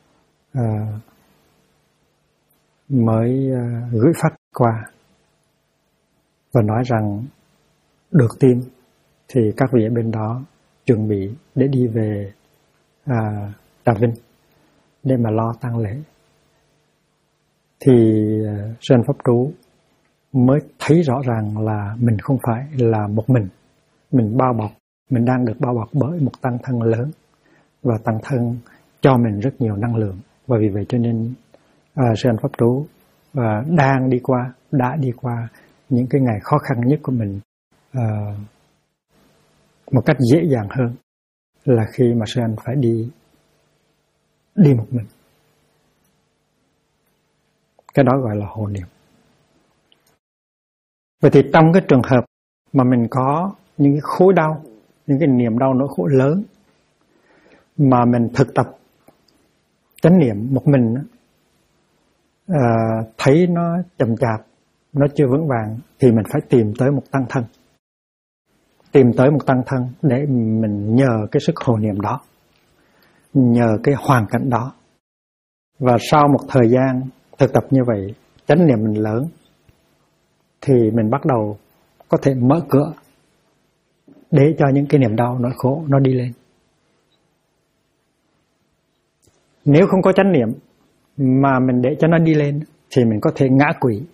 mới gửi fax qua và nói rằng được tin thì các vị ở bên đó chuẩn bị để đi về Trà Vinh để mà lo tang lễ. Thì sư anh Pháp Trú mới thấy rõ ràng là mình không phải là một mình bao bọc, mình đang được bao bọc bởi một tăng thân lớn, và tăng thân cho mình rất nhiều năng lượng. Và vì vậy cho nên sư anh Pháp Trú đã đi qua những cái ngày khó khăn nhất của mình một cách dễ dàng hơn là khi mà sư anh phải đi đi một mình. Cái đó gọi là hộ niệm. Vậy thì trong cái trường hợp mà mình có những cái khối đau, những cái niềm đau nỗi khổ lớn, mà mình thực tập chánh niệm một mình, thấy nó chậm chạp, nó chưa vững vàng, thì mình phải tìm tới một tăng thân. Tìm tới một tăng thân để mình nhờ cái sức hộ niệm đó, nhờ cái hoàn cảnh đó. Và sau một thời gian thực tập như vậy, chánh niệm mình lớn, thì mình bắt đầu có thể mở cửa để cho những cái niềm đau nỗi khổ nó đi lên. Nếu không có chánh niệm mà mình để cho nó đi lên, thì mình có thể ngã quỵ,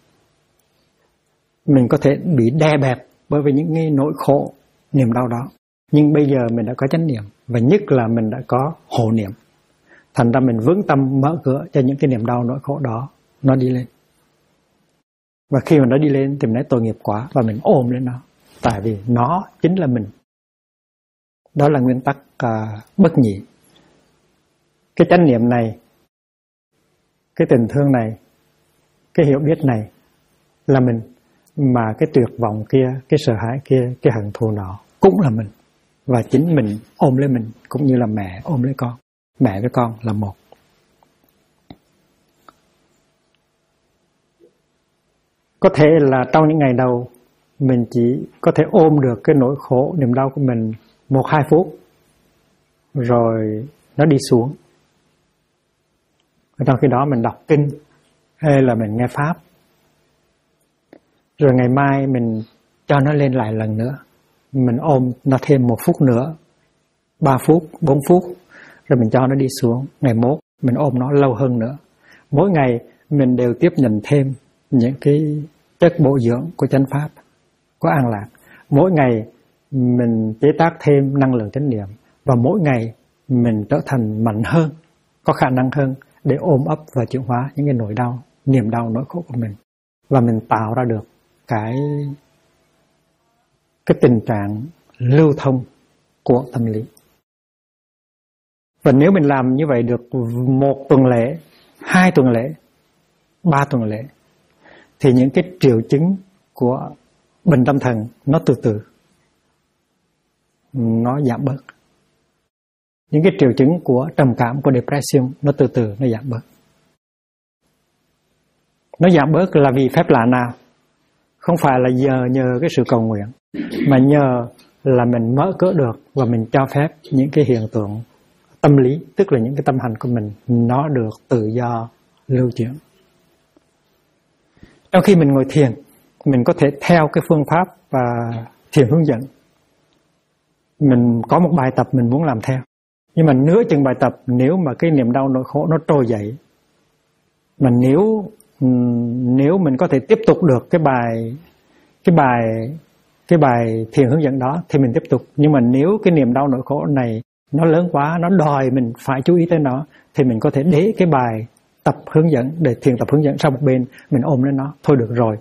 mình có thể bị đè bẹp bởi vì những cái nỗi khổ, niềm đau đó. Nhưng bây giờ mình đã có chánh niệm, và nhất là mình đã có hộ niệm, thành ra mình vững tâm mở cửa cho những cái niềm đau nỗi khổ đó nó đi lên. Và khi mà nó đi lên thì mình nói tội nghiệp quá, và mình ôm lên nó, tại vì nó chính là mình. Đó là nguyên tắc bất nhị. Cái chánh niệm này, cái tình thương này, cái hiểu biết này là mình, mà cái tuyệt vọng kia, cái sợ hãi kia, cái hận thù nọ cũng là mình. Và chính mình ôm lấy mình, cũng như là mẹ ôm lấy con. Mẹ với con là một. Có thể là trong những ngày đầu mình chỉ có thể ôm được cái nỗi khổ, niềm đau của mình 1-2 phút, rồi nó đi xuống. Trong khi đó mình đọc kinh hay là mình nghe pháp, rồi ngày mai mình cho nó lên lại lần nữa, mình ôm nó thêm 1 phút nữa, 3 phút, 4 phút, rồi mình cho nó đi xuống. Ngày mốt mình ôm nó lâu hơn nữa. Mỗi ngày mình đều tiếp nhận thêm những cái chất bổ dưỡng của chánh pháp, của an lạc. Mỗi ngày mình chế tác thêm năng lượng chánh niệm, và mỗi ngày mình trở thành mạnh hơn, có khả năng hơn để ôm ấp và chuyển hóa những cái nỗi đau, niềm đau, nỗi khổ của mình. Và mình tạo ra được cái tình trạng lưu thông của tâm lý. Và nếu mình làm như vậy được 1 tuần lễ, 2 tuần lễ, 3 tuần lễ, thì những cái triệu chứng của bệnh tâm thần nó từ từ nó giảm bớt. Những cái triệu chứng của trầm cảm, của depression nó từ từ nó giảm bớt. Nó giảm bớt là vì phép lạ nào? Không phải là nhờ cái sự cầu nguyện, mà nhờ là mình mở cửa được và mình cho phép những cái hiện tượng tâm lý, tức là những cái tâm hành của mình, nó được tự do lưu chuyển. Trong khi mình ngồi thiền, mình có thể theo cái phương pháp và thiền hướng dẫn. Mình có một bài tập mình muốn làm theo, nhưng mà nửa chừng bài tập, nếu mà cái niềm đau nỗi khổ nó trồi dậy, mà nếu mình có thể tiếp tục được cái bài thiền hướng dẫn đó thì mình tiếp tục. Nhưng mà nếu cái niềm đau nỗi khổ này nó lớn quá, nó đòi mình phải chú ý tới nó, thì mình có thể để cái bài tập hướng dẫn, để thiền tập hướng dẫn sang một bên, mình ôm lên nó. Thôi được rồi,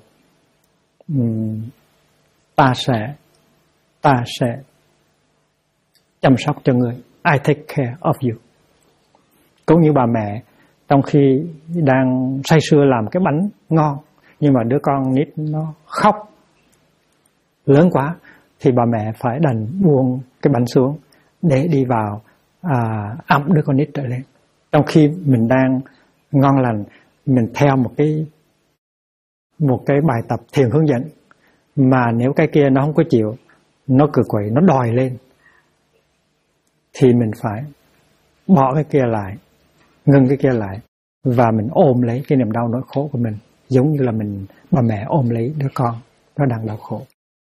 ta sẽ chăm sóc cho người. I take care of you. Cũng như bà mẹ trong khi đang say sưa làm cái bánh ngon, nhưng mà đứa con nít nó khóc lớn quá, thì bà mẹ phải đành buông cái bánh xuống để đi vào ẵm đứa con nít trở lên. Trong khi mình đang ngon lành, mình theo một cái bài tập thiền hướng dẫn, mà nếu cái kia nó không có chịu, nó cự quậy, nó đòi lên, thì mình phải bỏ cái kia lại, ngưng cái kia lại, và mình ôm lấy cái niềm đau nỗi khổ của mình, giống như là bà mẹ ôm lấy đứa con nó đang đau khổ.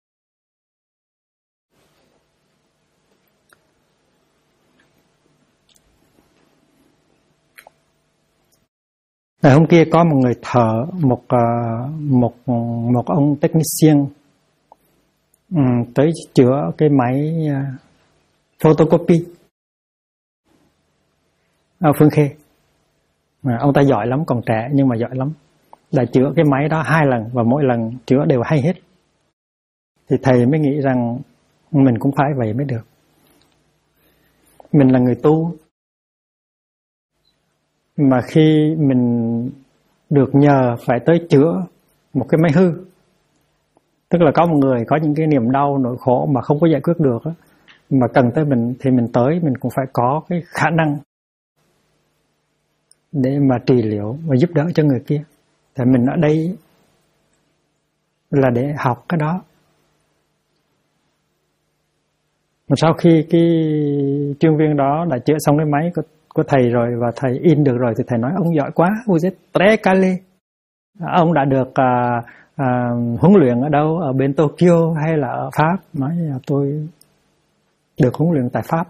Ngày hôm kia có một người thợ, một ông technician tới chữa cái máy photocopy ở Phương Khê. Ông ta giỏi lắm, còn trẻ nhưng mà giỏi lắm. Đã chữa cái máy đó 2 lần và mỗi lần chữa đều hay hết. Thì thầy mới nghĩ rằng mình cũng phải vậy mới được. Mình là người tu, Mà khi mình được nhờ phải tới chữa một cái máy hư, tức là có một người có những cái niềm đau nỗi khổ mà không có giải quyết được đó, mà cần tới mình, thì mình tới mình cũng phải có cái khả năng để mà trị liệu và giúp đỡ cho người kia. Tại mình ở đây là để học cái đó. Mà sau khi cái chuyên viên đó đã chữa xong cái máy của thầy rồi và thầy in được rồi, thì thầy nói ông giỏi quá, vous êtes très calé. Ông đã được huấn luyện ở đâu, ở bên Tokyo hay là ở Pháp? Nói là tôi được huấn luyện tại Pháp.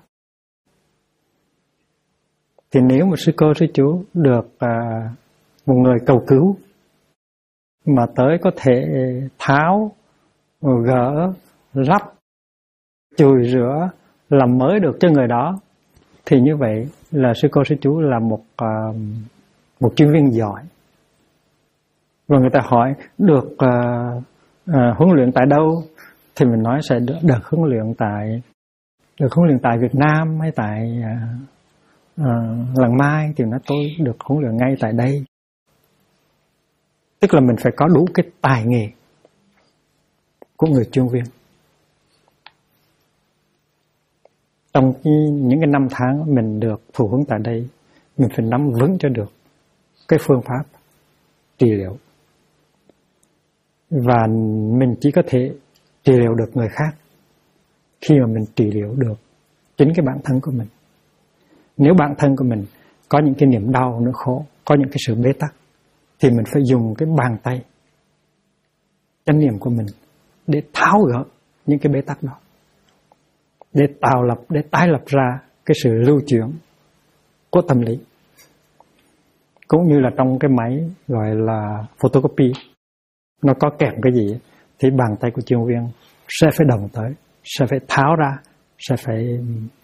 Thì nếu mà sư cô sư chú được một người cầu cứu mà tới có thể tháo, gỡ, lắp, chùi rửa, làm mới được cho người đó, thì như vậy là sư cô sư chú là một chuyên viên giỏi. Và người ta hỏi được huấn luyện tại đâu, thì mình nói sẽ được huấn luyện tại Việt Nam hay tại Làng Mai, thì nói tôi được huấn luyện ngay tại đây. Tức là mình phải có đủ cái tài nghề của người chuyên viên. Trong những cái năm tháng mình được thụ huấn tại đây, mình phải nắm vững cho được cái phương pháp trị liệu. Và mình chỉ có thể trị liệu được người khác khi mà mình trị liệu được chính cái bản thân của mình. Nếu bản thân của mình có những cái niềm đau, nỗi khổ, có những cái sự bế tắc, thì mình phải dùng cái bàn tay chánh niệm của mình để tháo gỡ những cái bế tắc đó, để tạo lập, để tái lập ra cái sự lưu chuyển của tâm lý. Cũng như là trong cái máy gọi là photocopy, nó có kèm cái gì thì bàn tay của chuyên viên sẽ phải động tới, sẽ phải tháo ra, sẽ phải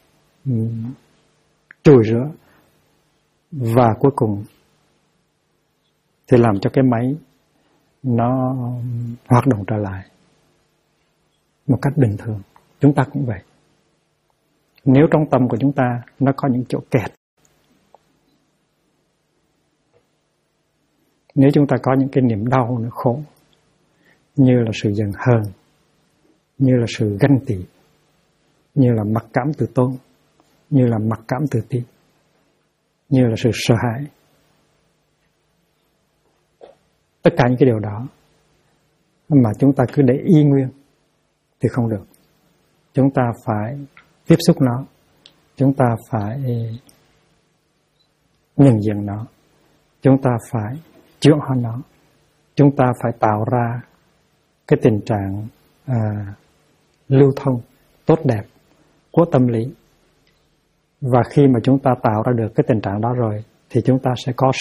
chùi rửa, và cuối cùng thì làm cho cái máy nó hoạt động trở lại một cách bình thường. Chúng ta cũng vậy. Nếu trong tâm của chúng ta nó có những chỗ kẹt, nếu chúng ta có những cái niềm đau, nỗi khổ, như là sự giận hờn, như là sự ganh tị, như là mặc cảm tự tôn, như là mặc cảm tự ti, như là sự sợ hãi, tất cả những cái điều đó mà chúng ta cứ để y nguyên thì không được. Chúng ta phải tiếp xúc nó, chúng ta phải nhận diện nó, chúng ta phải chữa hóa nó, chúng ta phải tạo ra cái tình trạng lưu thông tốt đẹp của tâm lý. Và khi mà chúng ta tạo ra được cái tình trạng đó rồi, thì chúng ta sẽ có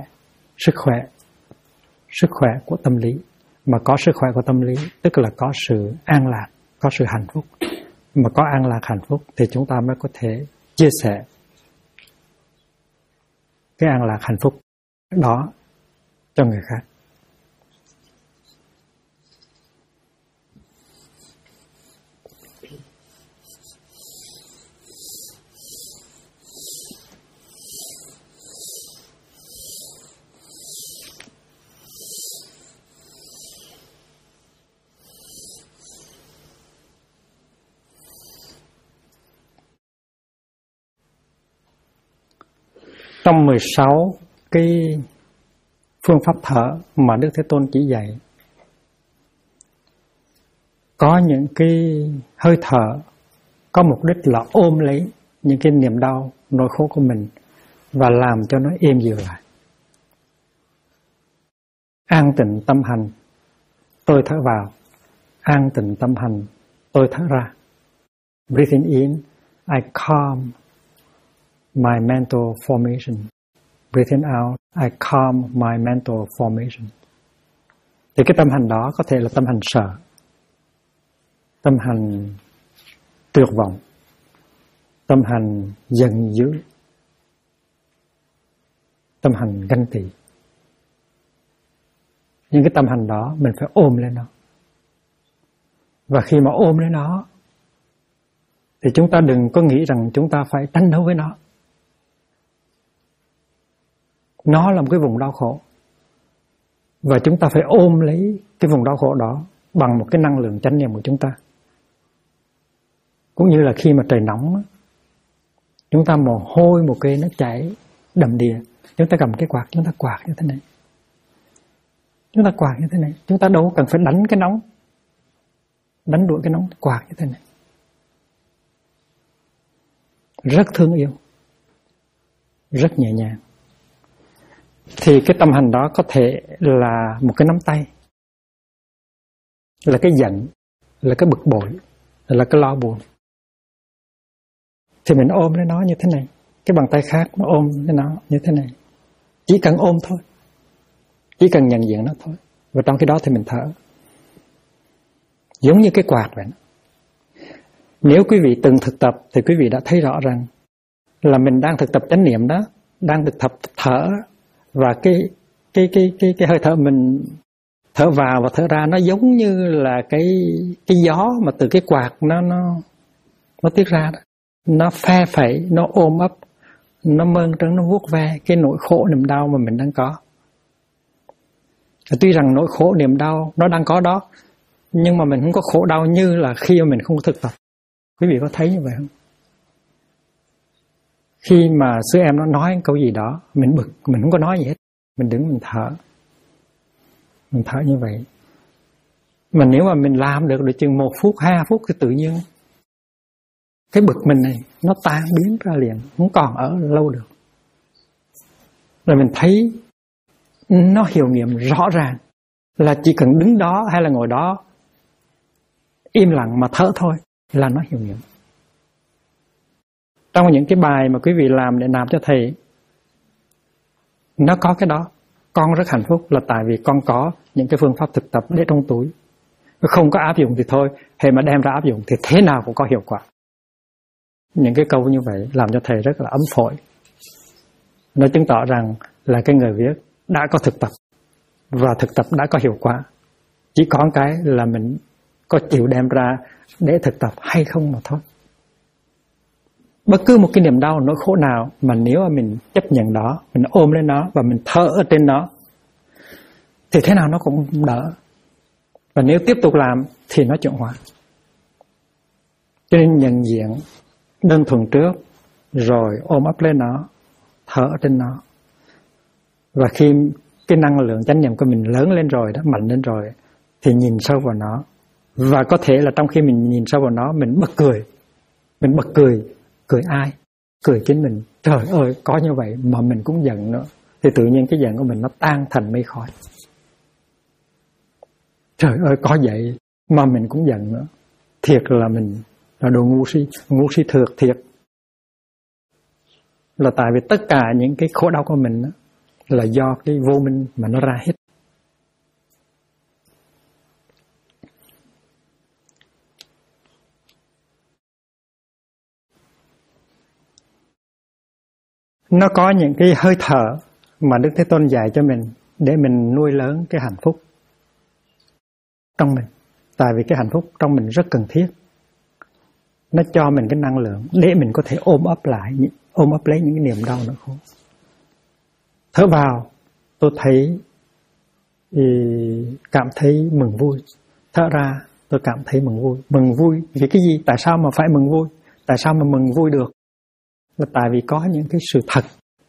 sức khỏe của tâm lý. Mà có sức khỏe của tâm lý tức là có sự an lạc, có sự hạnh phúc. Mà có an lạc, hạnh phúc thì chúng ta mới có thể chia sẻ cái an lạc, hạnh phúc đó cho người khác. Trong 16 cái phương pháp thở mà Đức Thế Tôn chỉ dạy, có những cái hơi thở có mục đích là ôm lấy những cái niềm đau, nỗi khổ của mình và làm cho nó êm dịu lại. An tịnh tâm hành, tôi thở vào. An tịnh tâm hành, tôi thở ra. Breathing in, I calm my mental formation. Breathing out, I calm my mental formation. Thì cái tâm hành đó có thể là tâm hành sợ, tâm hành tuyệt vọng, tâm hành giận dữ, tâm hành ganh tị. Những cái tâm hành đó mình phải ôm lên nó. Và khi mà ôm lấy nó thì chúng ta đừng có nghĩ rằng chúng ta phải tranh đấu với nó. Nó là một cái vùng đau khổ. Và chúng ta phải ôm lấy cái vùng đau khổ đó bằng một cái năng lượng chánh niệm của chúng ta. Cũng như là khi mà trời nóng, chúng ta mồ hôi một cái nó chảy đầm đìa, chúng ta cầm cái quạt, chúng ta quạt như thế này. Chúng ta quạt như thế này, chúng ta đâu cần phải đánh cái nóng, đánh đuổi cái nóng, quạt như thế này. Rất thương yêu, rất nhẹ nhàng. Thì cái tâm hành đó có thể là một cái nắm tay, là cái giận, là cái bực bội, là cái lo buồn. Thì mình ôm lấy nó như thế này, cái bàn tay khác nó ôm lấy nó như thế này. Chỉ cần ôm thôi, chỉ cần nhận diện nó thôi. Và trong khi đó thì mình thở, giống như cái quạt vậy. Nếu quý vị từng thực tập thì quý vị đã thấy rõ rằng là mình đang thực tập chánh niệm đó, đang thực tập thở, và cái hơi thở mình thở vào và thở ra nó giống như là cái gió mà từ cái quạt nó tiết ra đó. Nó phe phẩy, nó ôm ấp, nó mơn trớn, nó vuốt ve cái nỗi khổ niềm đau mà mình đang có. Tuy rằng nỗi khổ niềm đau nó đang có đó, nhưng mà mình không có khổ đau như là khi mà mình không có thực tập. Quý vị có thấy như vậy không? Khi mà sư em nó nói câu gì đó, mình bực, mình không có nói gì hết, mình đứng mình thở như vậy. Mà nếu mà mình làm được chừng 1 phút, 2 phút thì tự nhiên cái bực mình này nó tan biến ra liền, không còn ở lâu được. Rồi mình thấy nó hiệu nghiệm rõ ràng là chỉ cần đứng đó hay là ngồi đó im lặng mà thở thôi là nó hiệu nghiệm. Trong những cái bài mà quý vị làm để nạp cho thầy, nó có cái đó. Con rất hạnh phúc là tại vì con có những cái phương pháp thực tập để trong túi. Không có áp dụng thì thôi, hệ mà đem ra áp dụng thì thế nào cũng có hiệu quả. Những cái câu như vậy làm cho thầy rất là ấm phổi. Nó chứng tỏ rằng là cái người viết đã có thực tập, và thực tập đã có hiệu quả. Chỉ có cái là mình có chịu đem ra để thực tập hay không mà thôi. Bất cứ một cái niềm đau, nỗi khổ nào mà nếu mà mình chấp nhận đó, mình ôm lên nó và mình thở ở trên nó, thì thế nào nó cũng đỡ. Và nếu tiếp tục làm thì nó chuyển hóa. Cho nên nhận diện đơn thuần trước, rồi ôm ấp lên nó, thở ở trên nó. Và khi cái năng lượng chánh niệm của mình lớn lên rồi đó, mạnh lên rồi, thì nhìn sâu vào nó. Và có thể là trong khi mình nhìn sâu vào nó, mình bật cười. Mình bật cười. Cười ai? Cười chính mình. Trời ơi, có như vậy mà mình cũng giận nữa. Thì tự nhiên cái giận của mình nó tan thành mây khói. Trời ơi, có vậy mà mình cũng giận nữa. Thiệt là mình là đồ ngu si thiệt thiệt. Là tại vì tất cả những cái khổ đau của mình đó, là do cái vô minh mà nó ra hết. Nó có những cái hơi thở mà Đức Thế Tôn dạy cho mình để mình nuôi lớn cái hạnh phúc trong mình. Tại vì cái hạnh phúc trong mình rất cần thiết. Nó cho mình cái năng lượng để mình có thể ôm ấp lấy những cái niềm đau nỗi khổ. Thở vào, tôi cảm thấy mừng vui. Thở ra, tôi cảm thấy mừng vui. Mừng vui vì cái gì? Tại sao mà phải mừng vui? Tại sao mà mừng vui được? Là tại vì có những cái sự thật,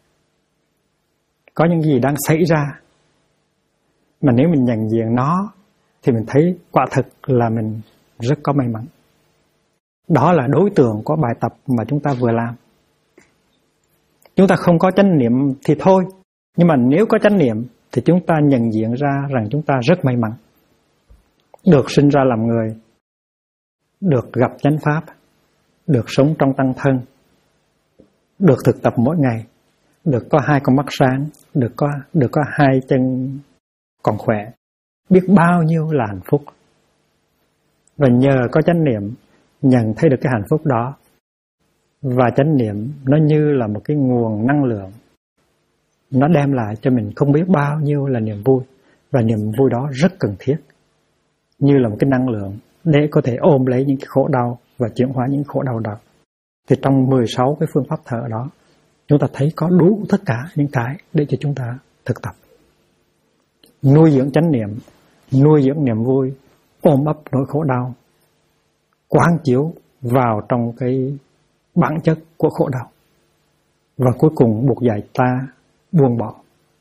có những gì đang xảy ra, mà nếu mình nhận diện nó thì mình thấy quả thực là mình rất có may mắn. Đó là đối tượng của bài tập mà chúng ta vừa làm. Chúng ta không có chánh niệm thì thôi, nhưng mà nếu có chánh niệm thì chúng ta nhận diện ra rằng chúng ta rất may mắn, được sinh ra làm người, được gặp chánh pháp, được sống trong tăng thân, được thực tập mỗi ngày, được có 2 con mắt sáng, được có 2 chân còn khỏe. Biết bao nhiêu là hạnh phúc. Và nhờ có chánh niệm nhận thấy được cái hạnh phúc đó. Và chánh niệm nó như là một cái nguồn năng lượng. Nó đem lại cho mình không biết bao nhiêu là niềm vui. Và niềm vui đó rất cần thiết. Như là một cái năng lượng để có thể ôm lấy những cái khổ đau và chuyển hóa những khổ đau đó. Thì trong 16 cái phương pháp thở đó, chúng ta thấy có đủ tất cả những cái để cho chúng ta thực tập. Nuôi dưỡng chánh niệm, nuôi dưỡng niềm vui, ôm ấp nỗi khổ đau, quán chiếu vào trong cái bản chất của khổ đau. Và cuối cùng buộc dạy ta buông bỏ.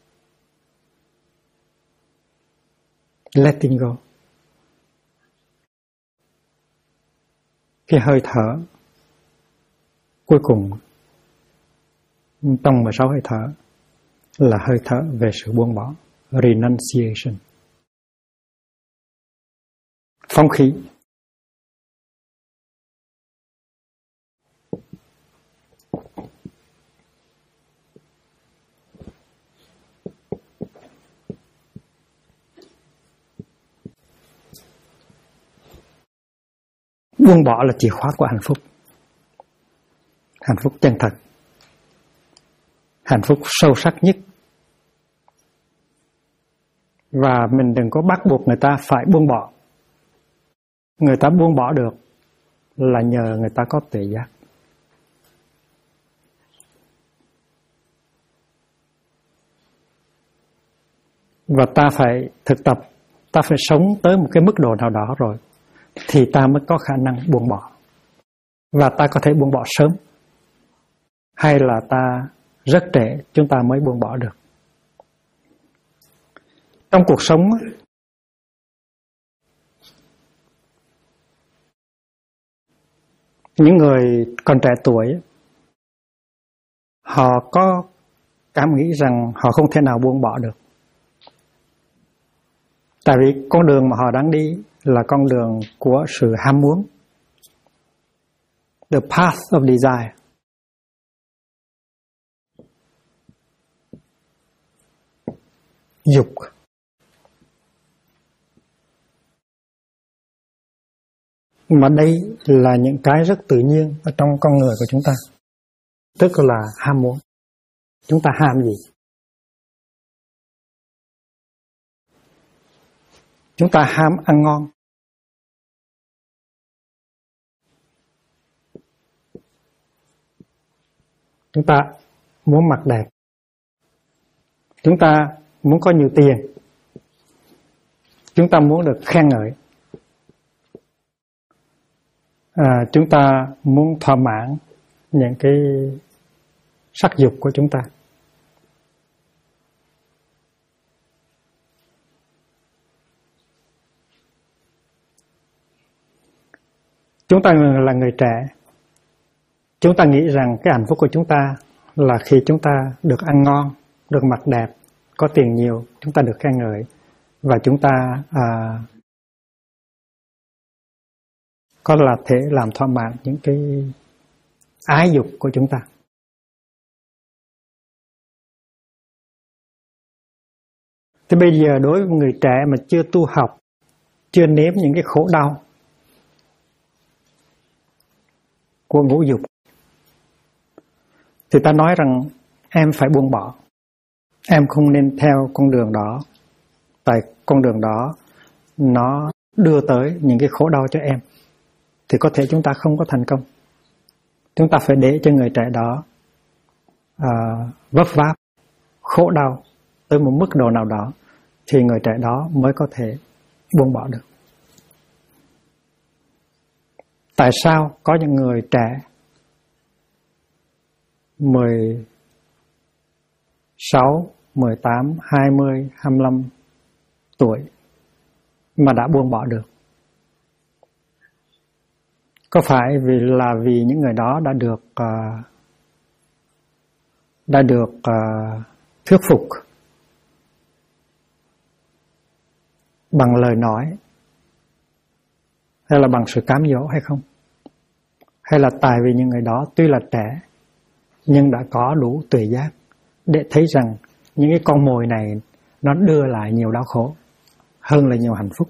Letting go. Cái hơi thở cuối cùng trong 16 hơi thở là hơi thở về sự buông bỏ, renunciation. Phóng khí. Buông bỏ là chìa khóa của hạnh phúc. Hạnh phúc chân thật. Hạnh phúc sâu sắc nhất. Và mình đừng có bắt buộc người ta phải buông bỏ. Người ta buông bỏ được là nhờ người ta có tuệ giác. Và ta phải thực tập, ta phải sống tới một cái mức độ nào đó rồi thì ta mới có khả năng buông bỏ. Và ta có thể buông bỏ sớm, hay là ta rất trẻ chúng ta mới buông bỏ được. Trong cuộc sống, những người còn trẻ tuổi họ có cảm nghĩ rằng họ không thể nào buông bỏ được. Tại vì con đường mà họ đang đi là con đường của sự ham muốn. The path of desire. Dục. Mà đây là những cái rất tự nhiên ở trong con người của chúng ta. Tức là ham muốn. Chúng ta ham gì? Chúng ta ham ăn ngon. Chúng ta muốn mặc đẹp. Chúng ta muốn có nhiều tiền. Chúng ta muốn được khen ngợi. Chúng ta muốn thỏa mãn những cái sắc dục của chúng ta. Chúng ta là người trẻ. Chúng ta nghĩ rằng cái hạnh phúc của chúng ta là khi chúng ta được ăn ngon, được mặc đẹp, có tiền nhiều, chúng ta được khen ngợi và chúng ta có là thể làm thỏa mãn những cái ái dục của chúng ta. Thế bây giờ đối với người trẻ mà chưa tu học, chưa nếm những cái khổ đau của ngũ dục, thì ta nói rằng em phải buông bỏ. Em không nên theo con đường đó. Tại con đường đó nó đưa tới những cái khổ đau cho em. Thì có thể chúng ta không có thành công. Chúng ta phải để cho người trẻ đó vấp váp, khổ đau tới một mức độ nào đó thì người trẻ đó mới có thể buông bỏ được. Tại sao có những người trẻ 16, 18, 20, 25 tuổi mà đã buông bỏ được? Có phải vì những người đó đã được thuyết phục bằng lời nói hay là bằng sự cám dỗ hay không? Hay là tại vì những người đó tuy là trẻ nhưng đã có đủ tuệ giác để thấy rằng những cái con mồi này nó đưa lại nhiều đau khổ hơn là nhiều hạnh phúc.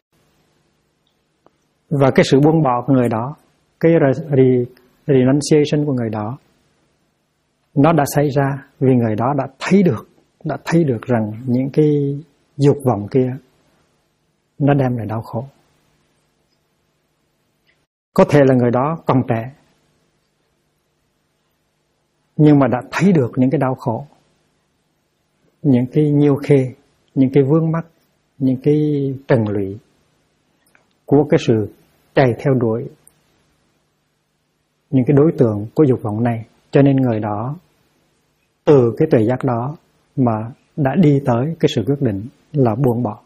Và cái sự buông bỏ của người đó, cái renunciation của người đó, nó đã xảy ra vì người đó đã thấy được rằng những cái dục vọng kia nó đem lại đau khổ. Có thể là người đó còn trẻ, nhưng mà đã thấy được những cái đau khổ, những cái nhiêu khê, những cái vướng mắc, những cái trần lụy của cái sự chạy theo đuổi những cái đối tượng của dục vọng này, cho nên người đó từ cái tuệ giác đó mà đã đi tới cái sự quyết định là buông bỏ.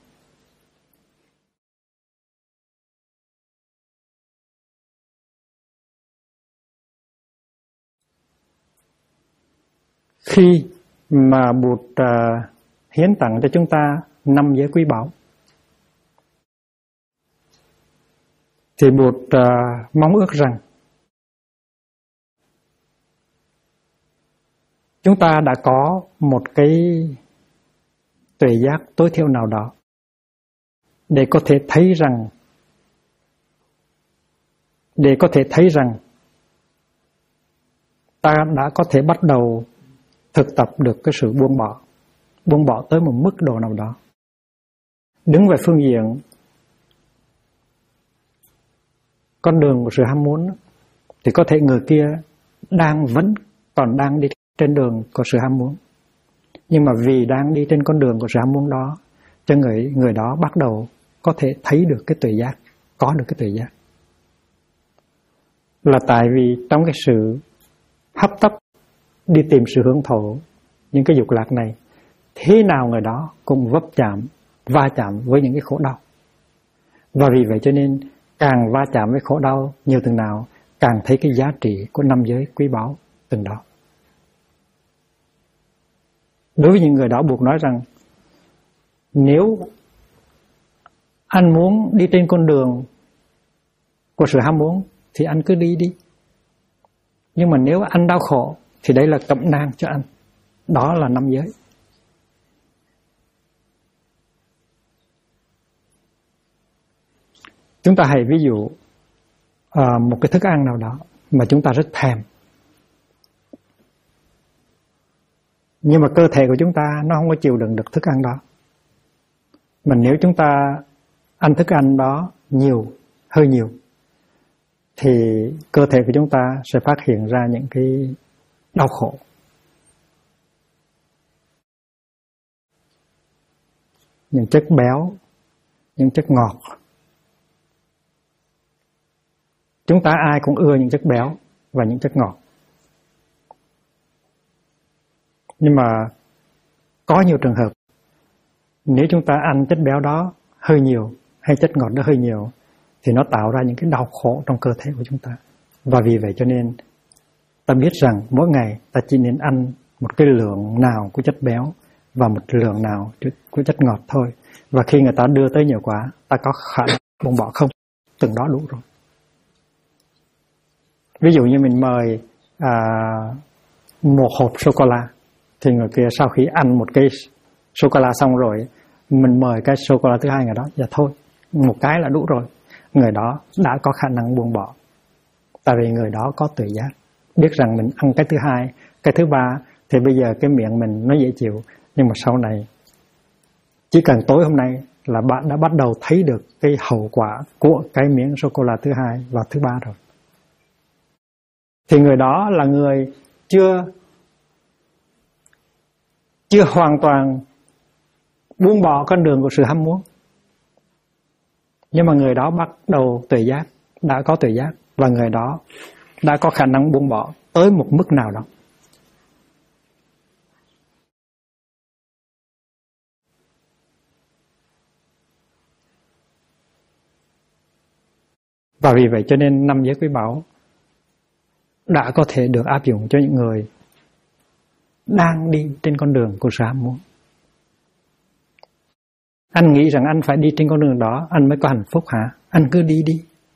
Khi mà Bụt hiến tặng cho chúng ta 5 giới quý báu, thì Bụt mong ước rằng chúng ta đã có một cái tuệ giác tối thiểu nào đó để có thể thấy rằng ta đã có thể bắt đầu thực tập được cái sự buông bỏ tới một mức độ nào đó. Đứng về phương diện con đường của sự ham muốn thì có thể người kia vẫn còn đang đi trên đường của sự ham muốn, nhưng mà vì đang đi trên con đường của sự ham muốn đó, cho người đó bắt đầu có thể thấy được cái tuệ giác, có được cái tuệ giác, là tại vì trong cái sự hấp tấp đi tìm sự hưởng thụ những cái dục lạc này, thế nào người đó cũng va chạm với những cái khổ đau. Và vì vậy cho nên càng va chạm với khổ đau nhiều từng nào, càng thấy cái giá trị của 5 giới quý báu từng đó. Đối với những người đó, Bụt nói rằng nếu anh muốn đi trên con đường của sự ham muốn thì anh cứ đi. Nhưng mà nếu anh đau khổ thì đây là cẩm nang cho anh. Đó là 5 giới. Chúng ta hãy ví dụ một cái thức ăn nào đó mà chúng ta rất thèm, nhưng mà cơ thể của chúng ta nó không có chịu đựng được thức ăn đó. Mà nếu chúng ta ăn thức ăn đó hơi nhiều, thì cơ thể của chúng ta sẽ phát hiện ra những cái đau khổ. Những chất béo, những chất ngọt. Chúng ta ai cũng ưa những chất béo và những chất ngọt. Nhưng mà có nhiều trường hợp, nếu chúng ta ăn chất béo đó hơi nhiều hay chất ngọt đó hơi nhiều, thì nó tạo ra những cái đau khổ trong cơ thể của chúng ta. Và vì vậy cho nên ta biết rằng mỗi ngày ta chỉ nên ăn một cái lượng nào của chất béo và một lượng nào của chất ngọt thôi. Và khi người ta đưa tới nhiều quá, ta có khả năng buông bỏ không? Từng đó đủ rồi. Ví dụ như mình mời một hộp sô-cô-la, thì người kia sau khi ăn một cái sô-cô-la xong rồi, mình mời cái sô-cô-la thứ hai người đó, dạ thôi, một cái là đủ rồi. Người đó đã có khả năng buông bỏ. Tại vì người đó có tuệ giác, biết rằng mình ăn cái thứ hai, cái thứ ba, thì bây giờ cái miệng mình nó dễ chịu, nhưng mà sau này, chỉ cần tối hôm nay là bạn đã bắt đầu thấy được cái hậu quả của cái miếng sô-cô-la thứ hai và thứ ba rồi. Thì người đó là người chưa hoàn toàn buông bỏ con đường của sự ham muốn. Nhưng mà người đó bắt đầu tuệ giác, đã có tuệ giác, và người đó đã có khả năng buông bỏ tới một mức nào đó. Và vì vậy cho nên 5 giới quý báu đã có thể được áp dụng cho những người đang đi trên con đường của sự ham muốn. Anh nghĩ rằng anh phải đi trên con đường đó anh mới có hạnh phúc hả? Anh cứ đi đi.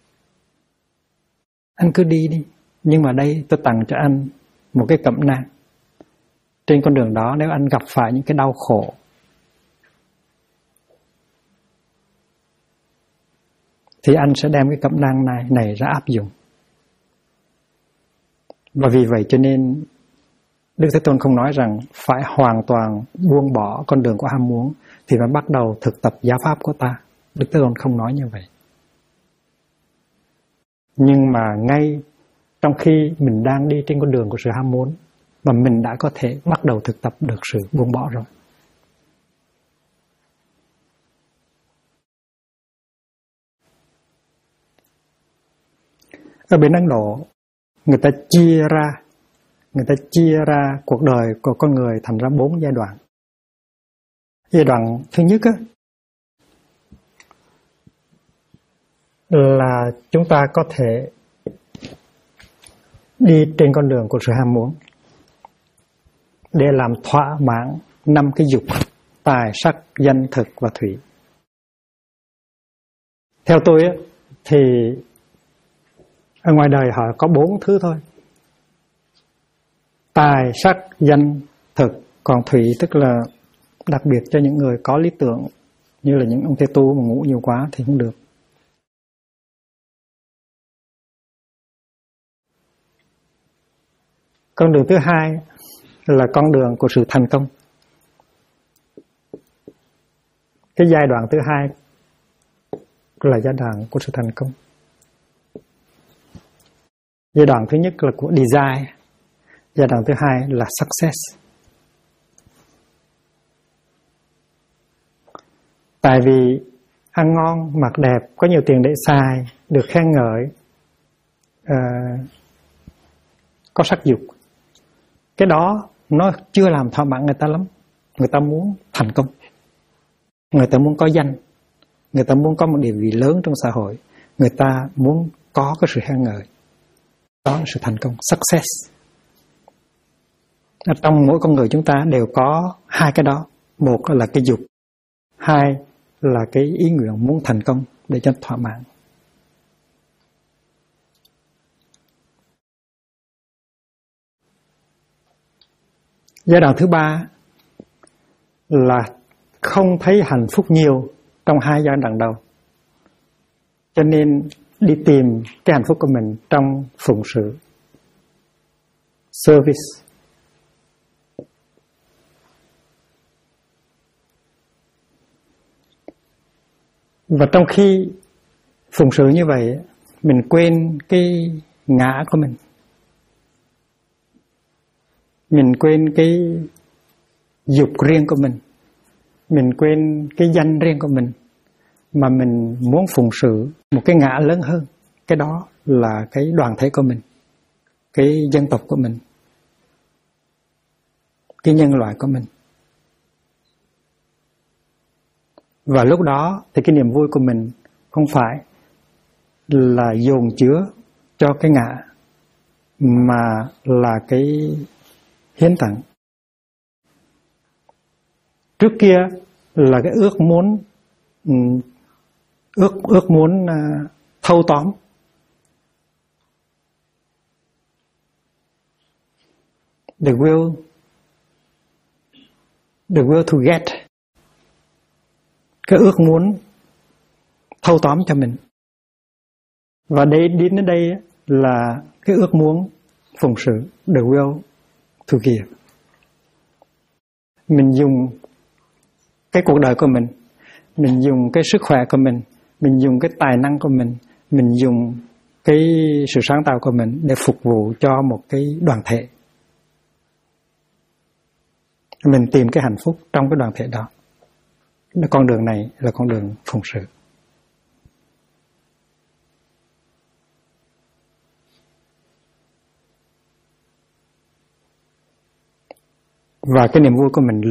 Anh cứ đi đi. Nhưng mà đây tôi tặng cho anh một cái cẩm nang. Trên con đường đó nếu anh gặp phải những cái đau khổ, thì anh sẽ đem cái cẩm nang này ra áp dụng. Và vì vậy cho nên Đức Thế Tôn không nói rằng phải hoàn toàn buông bỏ con đường của ham muốn thì mới bắt đầu thực tập giáo pháp của ta. Đức Thế Tôn không nói như vậy. Nhưng mà ngay trong khi mình đang đi trên con đường của sự ham muốn, và mình đã có thể bắt đầu thực tập được sự buông bỏ rồi. Ở bên Ấn Độ, người ta chia ra cuộc đời của con người thành ra 4 giai đoạn. Giai đoạn thứ nhất á, là chúng ta có thể đi trên con đường của sự ham muốn để làm thỏa mãn 5 cái dục: tài, sắc, danh, thực và thủy. Theo tôi á, thì ở ngoài đời họ có 4 thứ thôi: tài, sắc, danh, thực. Còn thủy tức là đặc biệt cho những người có lý tưởng, như là những ông Thế Tu mà ngủ nhiều quá thì không được. Con đường thứ hai là con đường của sự thành công. Cái giai đoạn thứ hai là giai đoạn của sự thành công. Giai đoạn thứ nhất là của desire, giai đoạn thứ hai là success. Tại vì ăn ngon, mặc đẹp, có nhiều tiền để xài, được khen ngợi, có sắc dục, cái đó nó chưa làm thỏa mãn người ta lắm. Người ta muốn thành công, người ta muốn có danh, người ta muốn có một địa vị lớn trong xã hội, người ta muốn có cái sự khen ngợi. Đó là sự thành công, success. Ở trong mỗi con người chúng ta đều có hai cái đó. Một là cái dục, hai là cái ý nguyện muốn thành công để cho thỏa mãn. Giai đoạn thứ ba là không thấy hạnh phúc nhiều trong hai giai đoạn đầu, cho nên đi tìm cái hạnh phúc của mình trong phụng sự, service. Và trong khi phụng sự như vậy, mình quên cái ngã của mình. Mình quên cái dục riêng của mình quên cái danh riêng của mình, mà mình muốn phụng sự một cái ngã lớn hơn. Cái đó là cái đoàn thể của mình, cái dân tộc của mình, cái nhân loại của mình. Và lúc đó thì cái niềm vui của mình không phải là dồn chứa cho cái ngã, mà là cái hiến tặng. Trước kia là cái ước muốn thâu tóm. The will to get. Cái ước muốn thâu tóm cho mình. Và đến đây là cái ước muốn phụng sự, the will to give. Mình dùng cái cuộc đời của mình dùng cái sức khỏe của mình dùng cái tài năng của mình dùng cái sự sáng tạo của mình để phục vụ cho một cái đoàn thể. Mình tìm cái hạnh phúc trong cái đoàn thể đó. Con đường này là con đường phụng sự. Và cái niềm vui của mình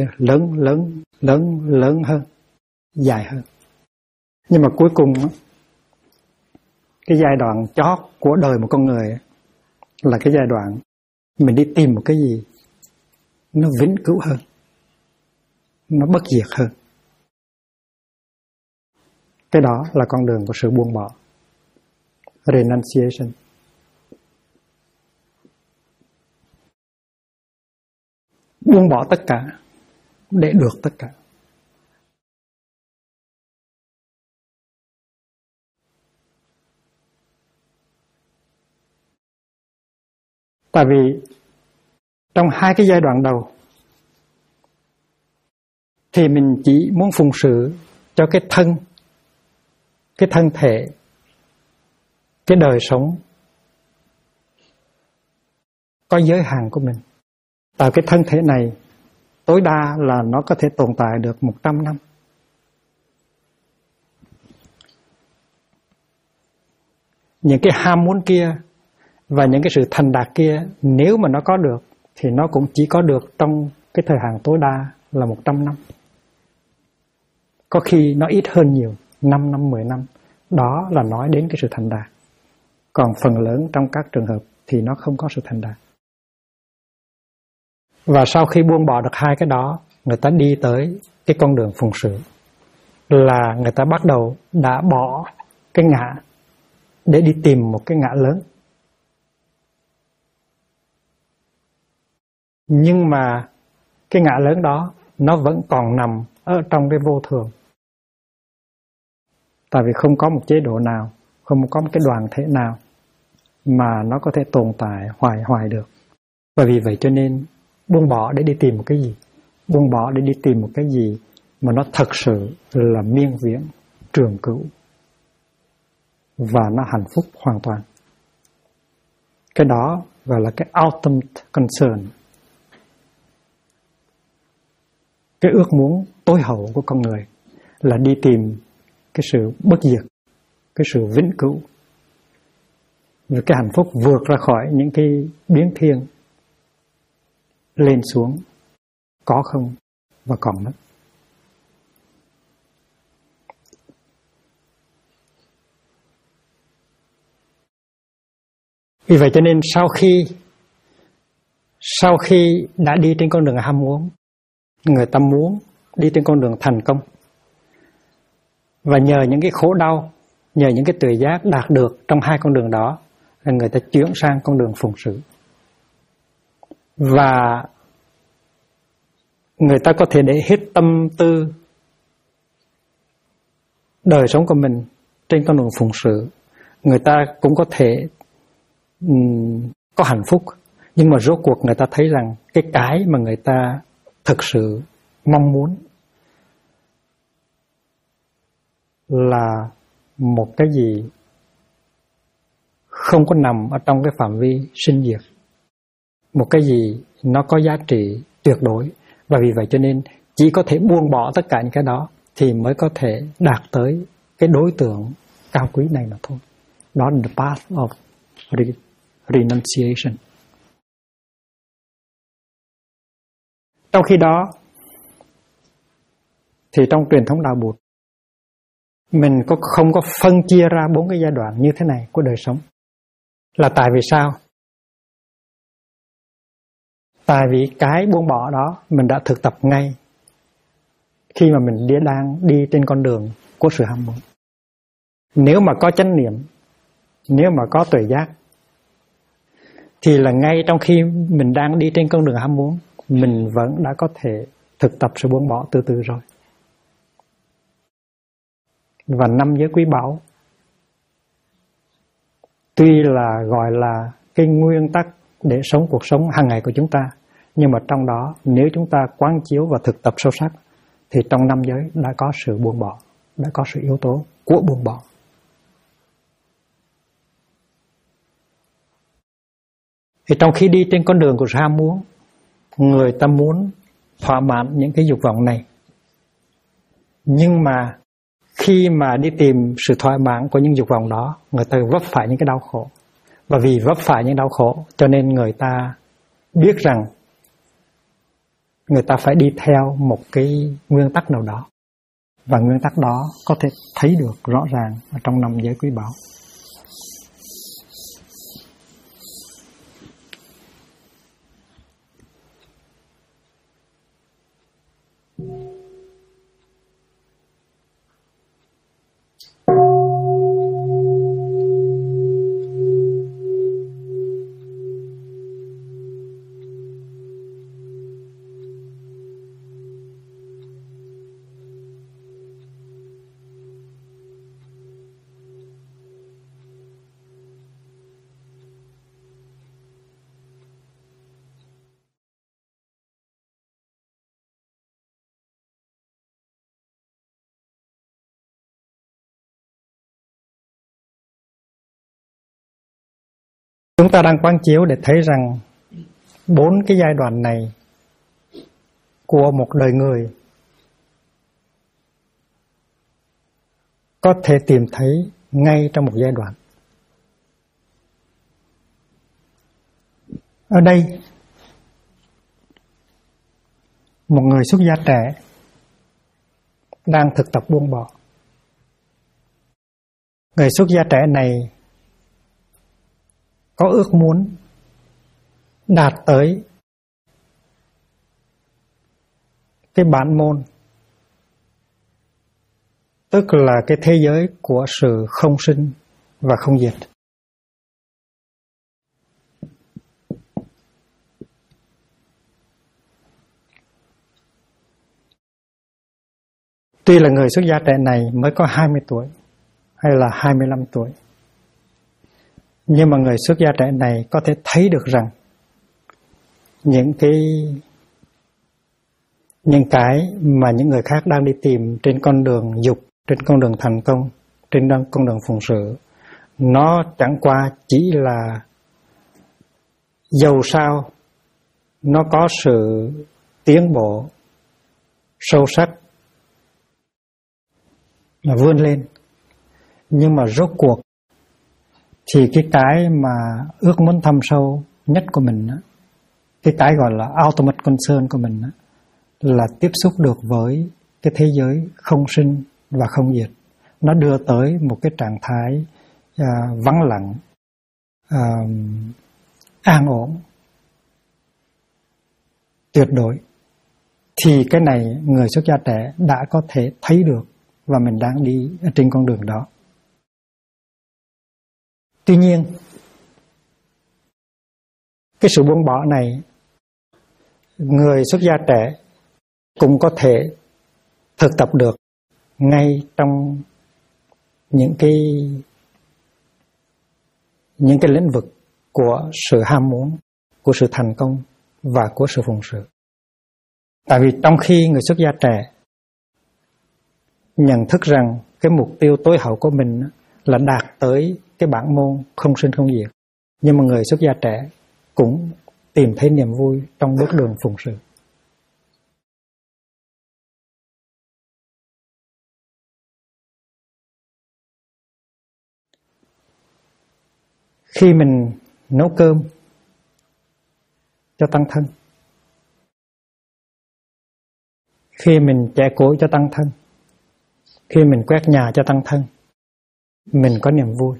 lớn hơn, dài hơn. Nhưng mà cuối cùng, cái giai đoạn chót của đời một con người là cái giai đoạn mình đi tìm một cái gì nó vĩnh cửu hơn, nó bất diệt hơn. Cái đó là con đường của sự buông bỏ, renunciation. Buông bỏ tất cả để được tất cả. Tại vì trong hai cái giai đoạn đầu thì mình chỉ muốn phụng sự cho cái thân thể, cái đời sống có giới hạn của mình. Tại cái thân thể này tối đa là nó có thể tồn tại được 100 năm. Những cái ham muốn kia và những cái sự thành đạt kia, nếu mà nó có được thì nó cũng chỉ có được trong cái thời hạn tối đa là 100 năm. Có khi nó ít hơn nhiều, 5 năm, 10 năm. Đó là nói đến cái sự thành đạt. Còn phần lớn trong các trường hợp thì nó không có sự thành đạt. Và sau khi buông bỏ được hai cái đó, người ta đi tới cái con đường phụng sự, là người ta bắt đầu đã bỏ cái ngã để đi tìm một cái ngã lớn. Nhưng mà cái ngã lớn đó nó vẫn còn nằm ở trong cái vô thường. Tại vì không có một chế độ nào, không có một cái đoàn thể nào mà nó có thể tồn tại hoài được. Và vì vậy cho nên buông bỏ để đi tìm một cái gì? Buông bỏ để đi tìm một cái gì mà nó thật sự là miên viễn, trường cửu và nó hạnh phúc hoàn toàn. Cái đó gọi là cái ultimate concern. Cái ước muốn tối hậu của con người là đi tìm cái sự bất diệt, cái sự vĩnh cửu, và cái hạnh phúc vượt ra khỏi những cái biến thiên, lên xuống, có không và còn mất. Vì vậy cho nên sau khi đã đi trên con đường ham muốn, người ta muốn đi trên con đường thành công, và nhờ những cái khổ đau, nhờ những cái tuệ giác đạt được trong hai con đường đó, là người ta chuyển sang con đường phụng sự. Và người ta có thể để hết tâm tư đời sống của mình trên con đường phụng sự. Người ta cũng có thể có hạnh phúc, nhưng mà rốt cuộc người ta thấy rằng cái mà người ta thực sự mong muốn là một cái gì không có nằm ở trong cái phạm vi sinh diệt, một cái gì nó có giá trị tuyệt đối. Và vì vậy cho nên chỉ có thể buông bỏ tất cả những cái đó thì mới có thể đạt tới cái đối tượng cao quý này mà thôi. Đó là the path of renunciation. Trong khi đó thì trong truyền thống đạo Bụt, mình không có phân chia ra 4 cái giai đoạn như thế này của đời sống. Là tại vì sao? Tại vì cái buông bỏ đó mình đã thực tập ngay khi mà mình đang đi trên con đường của sự ham muốn. Nếu mà có chánh niệm, nếu mà có tuệ giác, thì là ngay trong khi mình đang đi trên con đường ham muốn, mình vẫn đã có thể thực tập sự buông bỏ từ từ rồi. Và 5 giới quý báu tuy là gọi là cái nguyên tắc để sống cuộc sống hàng ngày của chúng ta, nhưng mà trong đó nếu chúng ta quán chiếu và thực tập sâu sắc thì trong 5 giới đã có sự buông bỏ, đã có sự yếu tố của buông bỏ. Thì trong khi đi trên con đường của sự ham muốn, người ta muốn thỏa mãn những cái dục vọng này. Nhưng mà khi mà đi tìm sự thỏa mãn của những dục vọng đó, người ta vấp phải những cái đau khổ. Và vì vấp phải những đau khổ cho nên người ta biết rằng người ta phải đi theo một cái nguyên tắc nào đó. Và nguyên tắc đó có thể thấy được rõ ràng ở trong 5 giới quý báu. Chúng ta đang quán chiếu để thấy rằng 4 cái giai đoạn này của một đời người có thể tìm thấy ngay trong một giai đoạn. Ở đây, một người xuất gia trẻ đang thực tập buông bỏ. Người xuất gia trẻ này có ước muốn đạt tới cái bản môn, tức là cái thế giới của sự không sinh và không diệt. Tuy là người xuất gia trẻ này mới có 20 tuổi hay là 25 tuổi, nhưng mà người xuất gia trẻ này có thể thấy được rằng những mà những người khác đang đi tìm trên con đường dục, trên con đường thành công, trên con đường phụng sự, nó chẳng qua chỉ là dầu sao nó có sự tiến bộ sâu sắc mà vươn lên, nhưng mà rốt cuộc thì cái mà ước muốn thâm sâu nhất của mình, cái gọi là ultimate concern của mình, là tiếp xúc được với cái thế giới không sinh và không diệt. Nó đưa tới một cái trạng thái vắng lặng, an ổn, tuyệt đối. Thì cái này người xuất gia trẻ đã có thể thấy được và mình đang đi trên con đường đó. Tuy nhiên, cái sự buông bỏ này, người xuất gia trẻ cũng có thể thực tập được ngay trong những cái lĩnh vực của sự ham muốn, của sự thành công và của sự phụng sự. Tại vì trong khi người xuất gia trẻ nhận thức rằng cái mục tiêu tối hậu của mình là đạt tới cái bản môn không sinh không diệt, nhưng mà người xuất gia trẻ cũng tìm thấy niềm vui trong bước đường phụng sự. Khi mình nấu cơm cho tăng thân, khi mình chẻ củi cho tăng thân, khi mình quét nhà cho tăng thân, mình có niềm vui.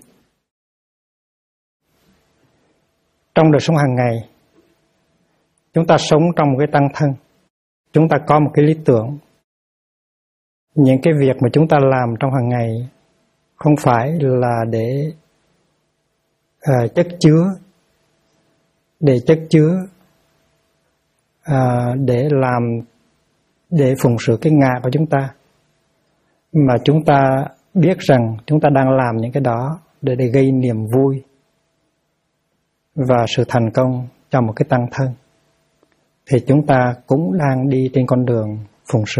Trong đời sống hàng ngày, chúng ta sống trong một cái tăng thân, chúng ta có một cái lý tưởng. Những cái việc mà chúng ta làm trong hàng ngày không phải là để chất chứa, để phụng sự cái ngã của chúng ta, mà chúng ta biết rằng chúng ta đang làm những cái đó để gây niềm vui và sự thành công cho một cái tăng thân, thì chúng ta cũng đang đi trên con đường phụng sự.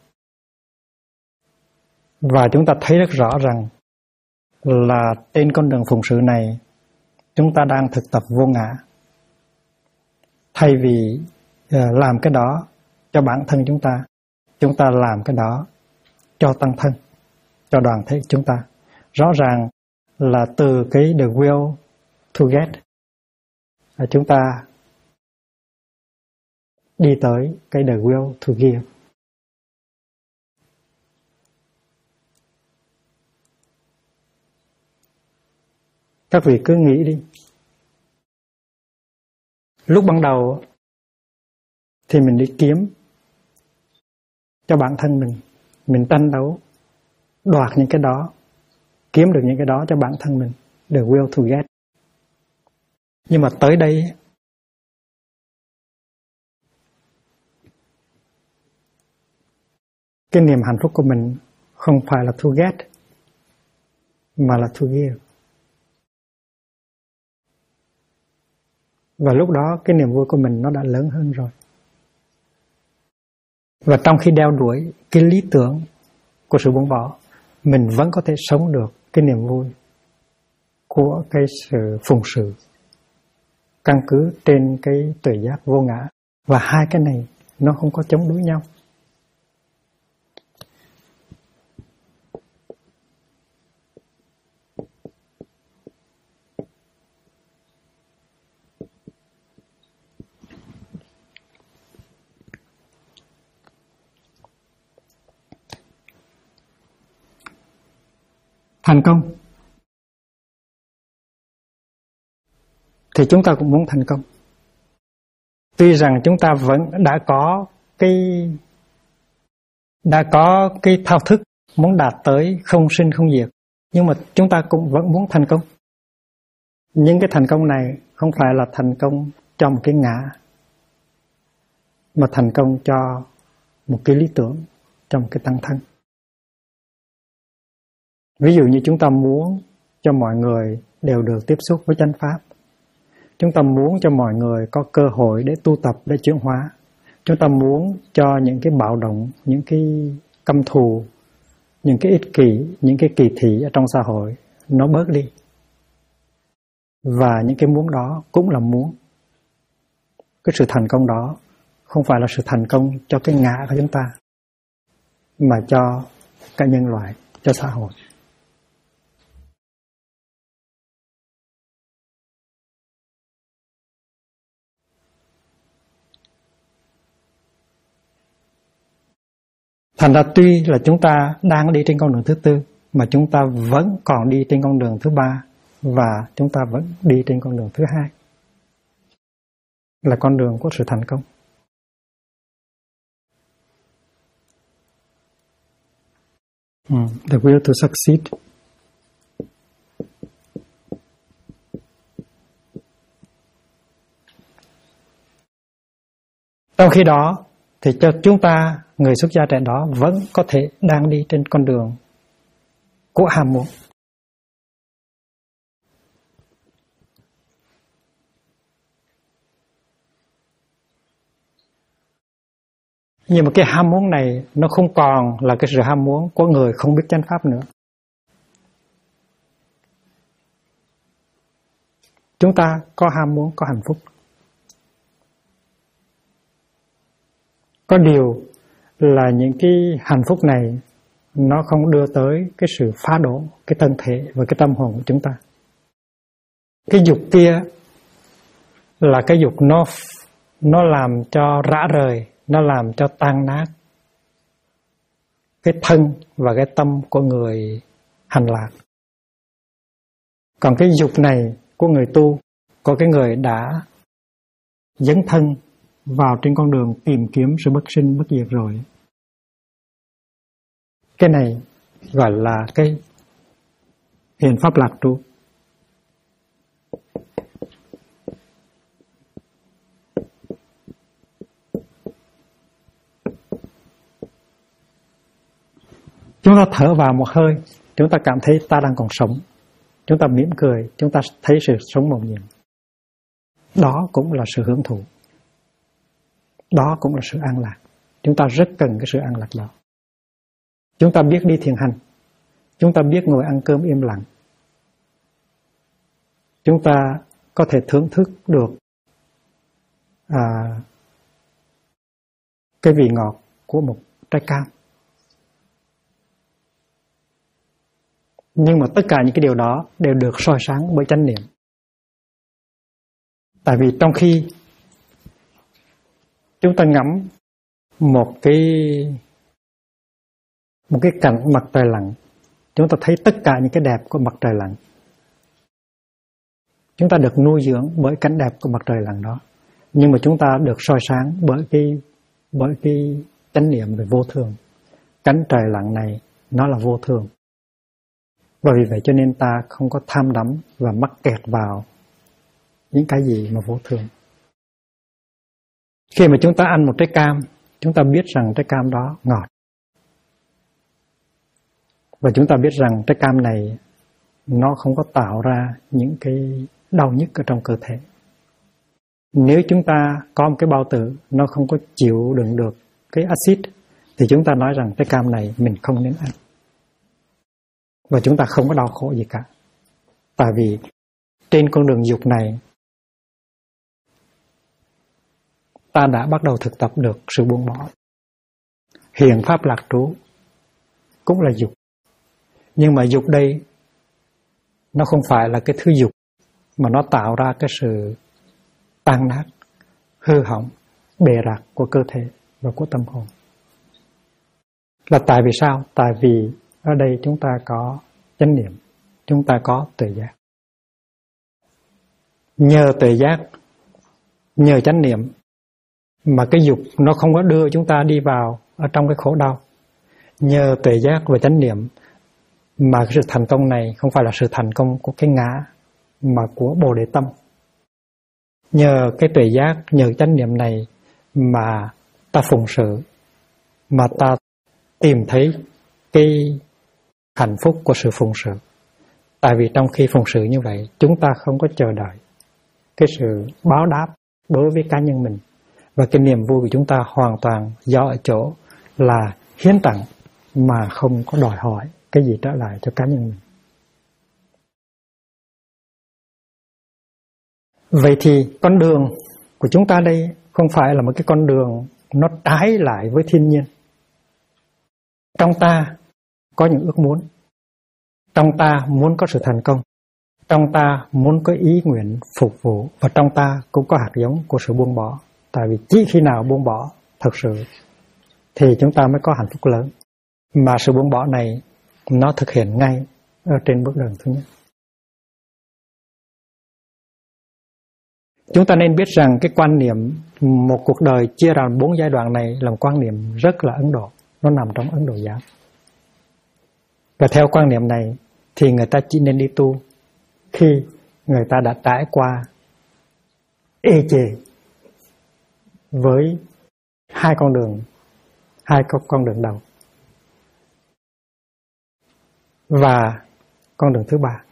Và chúng ta thấy rất rõ rằng là trên con đường phụng sự này, chúng ta đang thực tập vô ngã. Thay vì làm cái đó cho bản thân chúng ta làm cái đó cho tăng thân, cho đoàn thể chúng ta. Rõ ràng là từ cái the will to get, chúng ta đi tới cái the will to give. Các vị cứ nghĩ đi. Lúc ban đầu thì mình đi kiếm cho bản thân mình tranh đấu, đoạt những cái đó, kiếm được những cái đó cho bản thân mình, the will to get. Nhưng mà tới đây, cái niềm hạnh phúc của mình không phải là to get, mà là to give. Và lúc đó cái niềm vui của mình nó đã lớn hơn rồi. Và trong khi đeo đuổi cái lý tưởng của sự buông bỏ, mình vẫn có thể sống được cái niềm vui của cái sự phụng sự. căn cứ trên cái tuệ giác vô ngã. Và hai cái này nó không có chống đối nhau. Thành công thì chúng ta cũng muốn thành công. Tuy rằng chúng ta vẫn đã có cái thao thức muốn đạt tới không sinh không diệt, nhưng mà chúng ta cũng vẫn muốn thành công. Nhưng cái thành công này không phải là thành công cho một cái ngã, mà thành công cho một cái lý tưởng, cho một cái tăng thân. Ví dụ như chúng ta muốn cho mọi người đều được tiếp xúc với chánh pháp. Chúng ta muốn cho mọi người có cơ hội để tu tập, để chuyển hóa. Chúng ta muốn cho những cái bạo động, những cái căm thù, những cái ích kỷ, những cái kỳ thị ở trong xã hội nó bớt đi. Và những cái muốn đó cũng là muốn. Cái sự thành công đó không phải là sự thành công cho cái ngã của chúng ta, mà cho cả nhân loại, cho xã hội. Thành ra tuy là chúng ta đang đi trên con đường thứ tư, mà chúng ta vẫn còn đi trên con đường thứ ba, và chúng ta vẫn đi trên con đường thứ hai, là con đường của sự thành công. The will to succeed. Trong khi đó thì cho chúng ta, người xuất gia trẻ đó vẫn có thể đang đi trên con đường của ham muốn. Nhưng mà cái ham muốn này nó không còn là cái sự ham muốn của người không biết chánh pháp nữa. Chúng ta có ham muốn, có hạnh phúc. Có điều là những cái hạnh phúc này nó không đưa tới cái sự phá đổ cái thân thể và cái tâm hồn của chúng ta. Cái dục kia là cái dục nó làm cho rã rời, nó làm cho tan nát cái thân và cái tâm của người hành lạc. Còn cái dục này của người tu, của cái người đã dấn thân vào trên con đường tìm kiếm sự bất sinh bất diệt rồi, cái này gọi là cái hiện pháp lạc trú. Chúng ta thở vào một hơi, chúng ta cảm thấy ta đang còn sống. Chúng ta mỉm cười, chúng ta thấy sự sống màu nhiệm. Đó cũng là sự hưởng thụ. Đó cũng là sự an lạc. Chúng ta rất cần cái sự an lạc đó. Chúng ta biết đi thiền hành. Chúng ta biết ngồi ăn cơm im lặng. Chúng ta có thể thưởng thức được cái vị ngọt của một trái cam. Nhưng mà tất cả những cái điều đó đều được soi sáng bởi chánh niệm. Tại vì trong khi chúng ta ngắm một cái cảnh mặt trời lặn, chúng ta thấy tất cả những cái đẹp của mặt trời lặn. Chúng ta được nuôi dưỡng bởi cảnh đẹp của mặt trời lặn đó. Nhưng mà chúng ta được soi sáng bởi cái chánh niệm về vô thường. Cánh trời lặn này nó là vô thường. Và vì vậy cho nên ta không có tham đắm và mắc kẹt vào những cái gì mà vô thường. Khi mà chúng ta ăn một trái cam, chúng ta biết rằng trái cam đó ngọt. Và chúng ta biết rằng trái cam này nó không có tạo ra những cái đau nhức ở trong cơ thể. Nếu chúng ta có một cái bao tử nó không có chịu đựng được cái axit, thì chúng ta nói rằng trái cam này mình không nên ăn. Và chúng ta không có đau khổ gì cả. Tại vì trên con đường dục này, ta đã bắt đầu thực tập được sự buông bỏ. Hiện pháp lạc trú cũng là dục. Nhưng mà dục đây nó không phải là cái thứ dục mà nó tạo ra cái sự tan nát, hư hỏng, bề rạc của cơ thể và của tâm hồn. Là tại vì sao? Tại vì ở đây chúng ta có chánh niệm, chúng ta có tuệ giác. Nhờ tuệ giác, nhờ chánh niệm mà cái dục nó không có đưa chúng ta đi vào ở trong cái khổ đau. Nhờ tuệ giác và chánh niệm mà cái sự thành công này không phải là sự thành công của cái ngã mà của Bồ Đề Tâm. Nhờ cái tuệ giác, nhờ chánh niệm này mà ta phụng sự, mà ta tìm thấy cái hạnh phúc của sự phụng sự. Tại vì trong khi phụng sự như vậy, chúng ta không có chờ đợi cái sự báo đáp đối với cá nhân mình. Và cái niềm vui của chúng ta hoàn toàn do ở chỗ là hiến tặng mà không có đòi hỏi cái gì trở lại cho cá nhân mình. Vậy thì con đường của chúng ta đây không phải là một cái con đường nó trái lại với thiên nhiên. Trong ta có những ước muốn, trong ta muốn có sự thành công, trong ta muốn có ý nguyện phục vụ, và trong ta cũng có hạt giống của sự buông bỏ. Tại vì chỉ khi nào buông bỏ thật sự thì chúng ta mới có hạnh phúc lớn. Mà sự buông bỏ này nó thực hiện ngay ở trên bước đường thứ nhất. Chúng ta nên biết rằng cái quan niệm một cuộc đời chia ra 4 giai đoạn này là một quan niệm rất là Ấn Độ. Nó nằm trong Ấn Độ giáo. Và theo quan niệm này thì người ta chỉ nên đi tu khi người ta đã trải qua ê chề với hai con đường đầu và con đường thứ ba.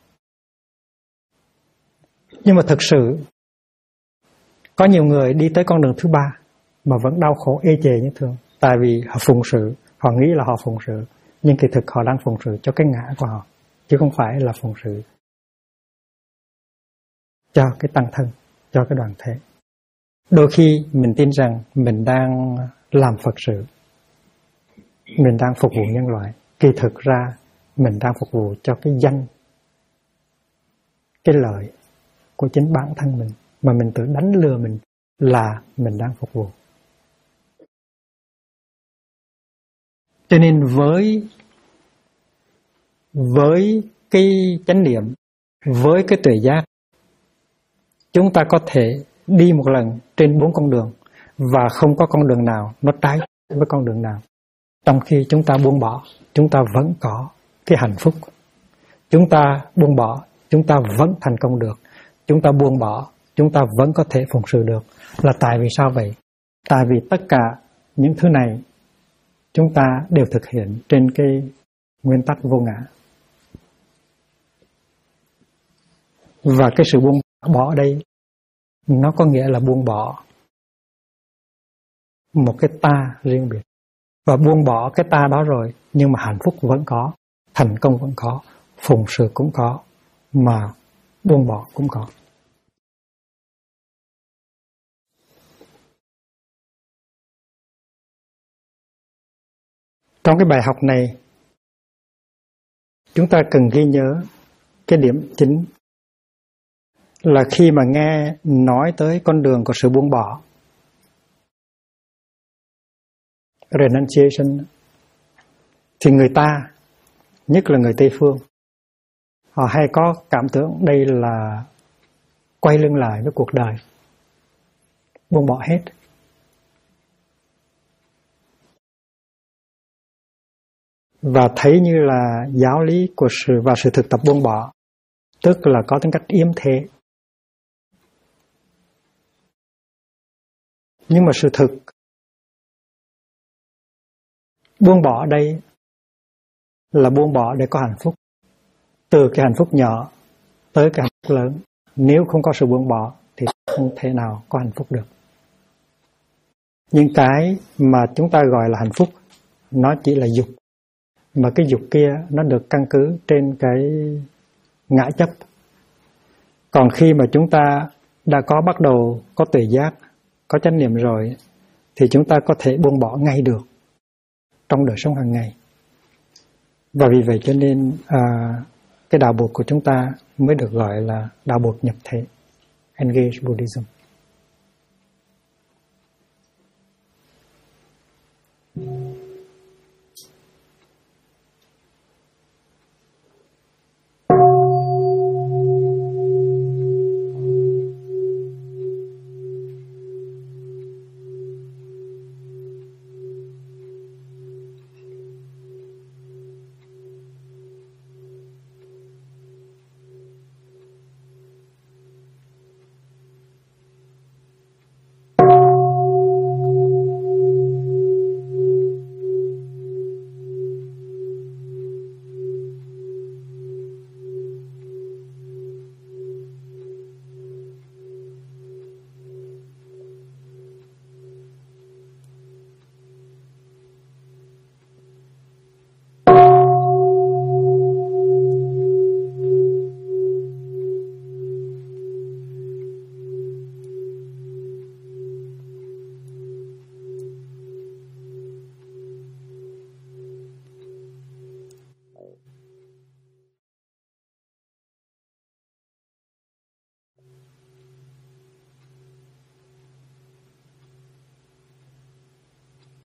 Nhưng mà thực sự có nhiều người đi tới con đường thứ ba mà vẫn đau khổ ê chề như thường. Tại vì họ phụng sự, họ nghĩ là họ phụng sự, nhưng kỳ thực họ đang phụng sự cho cái ngã của họ, chứ không phải là phụng sự cho cái tăng thân, cho cái đoàn thể. Đôi khi mình tin rằng mình đang làm Phật sự, mình đang phục vụ nhân loại, kỳ thực ra mình đang phục vụ cho cái danh, cái lợi của chính bản thân mình, mà mình tự đánh lừa mình là mình đang phục vụ. Cho nên với cái chánh niệm, với cái tuệ giác, chúng ta có thể đi một lần trên 4 con đường và không có con đường nào nó trái với con đường nào. Trong khi chúng ta buông bỏ, chúng ta vẫn có cái hạnh phúc. Chúng ta buông bỏ, chúng ta vẫn thành công được. Chúng ta buông bỏ, chúng ta vẫn có thể phụng sự được. Là tại vì sao vậy? Tại vì tất cả những thứ này chúng ta đều thực hiện trên cái nguyên tắc vô ngã. Và cái sự buông bỏ ở đây nó có nghĩa là buông bỏ một cái ta riêng biệt. Và buông bỏ cái ta đó rồi, nhưng mà hạnh phúc vẫn có, thành công vẫn có, phụng sự cũng có, mà buông bỏ cũng có. Trong cái bài học này, chúng ta cần ghi nhớ cái điểm chính là khi mà nghe nói tới con đường của sự buông bỏ, renunciation, thì người ta, nhất là người Tây phương, họ hay có cảm tưởng đây là quay lưng lại với cuộc đời, buông bỏ hết. Và thấy như là giáo lý của sự thực tập buông bỏ, tức là có tính cách yếm thế. Nhưng mà sự thực buông bỏ đây là buông bỏ để có hạnh phúc. Từ cái hạnh phúc nhỏ tới cái hạnh phúc lớn. Nếu không có sự buông bỏ thì không thể nào có hạnh phúc được. Nhưng cái mà chúng ta gọi là hạnh phúc, nó chỉ là dục. Mà cái dục kia nó được căn cứ trên cái ngã chấp. Còn khi mà chúng ta đã bắt đầu có tuệ giác, có chánh niệm rồi thì chúng ta có thể buông bỏ ngay được trong đời sống hàng ngày. Và vì vậy cho nên cái đạo Bụt của chúng ta mới được gọi là đạo Bụt nhập thể, Engaged Buddhism.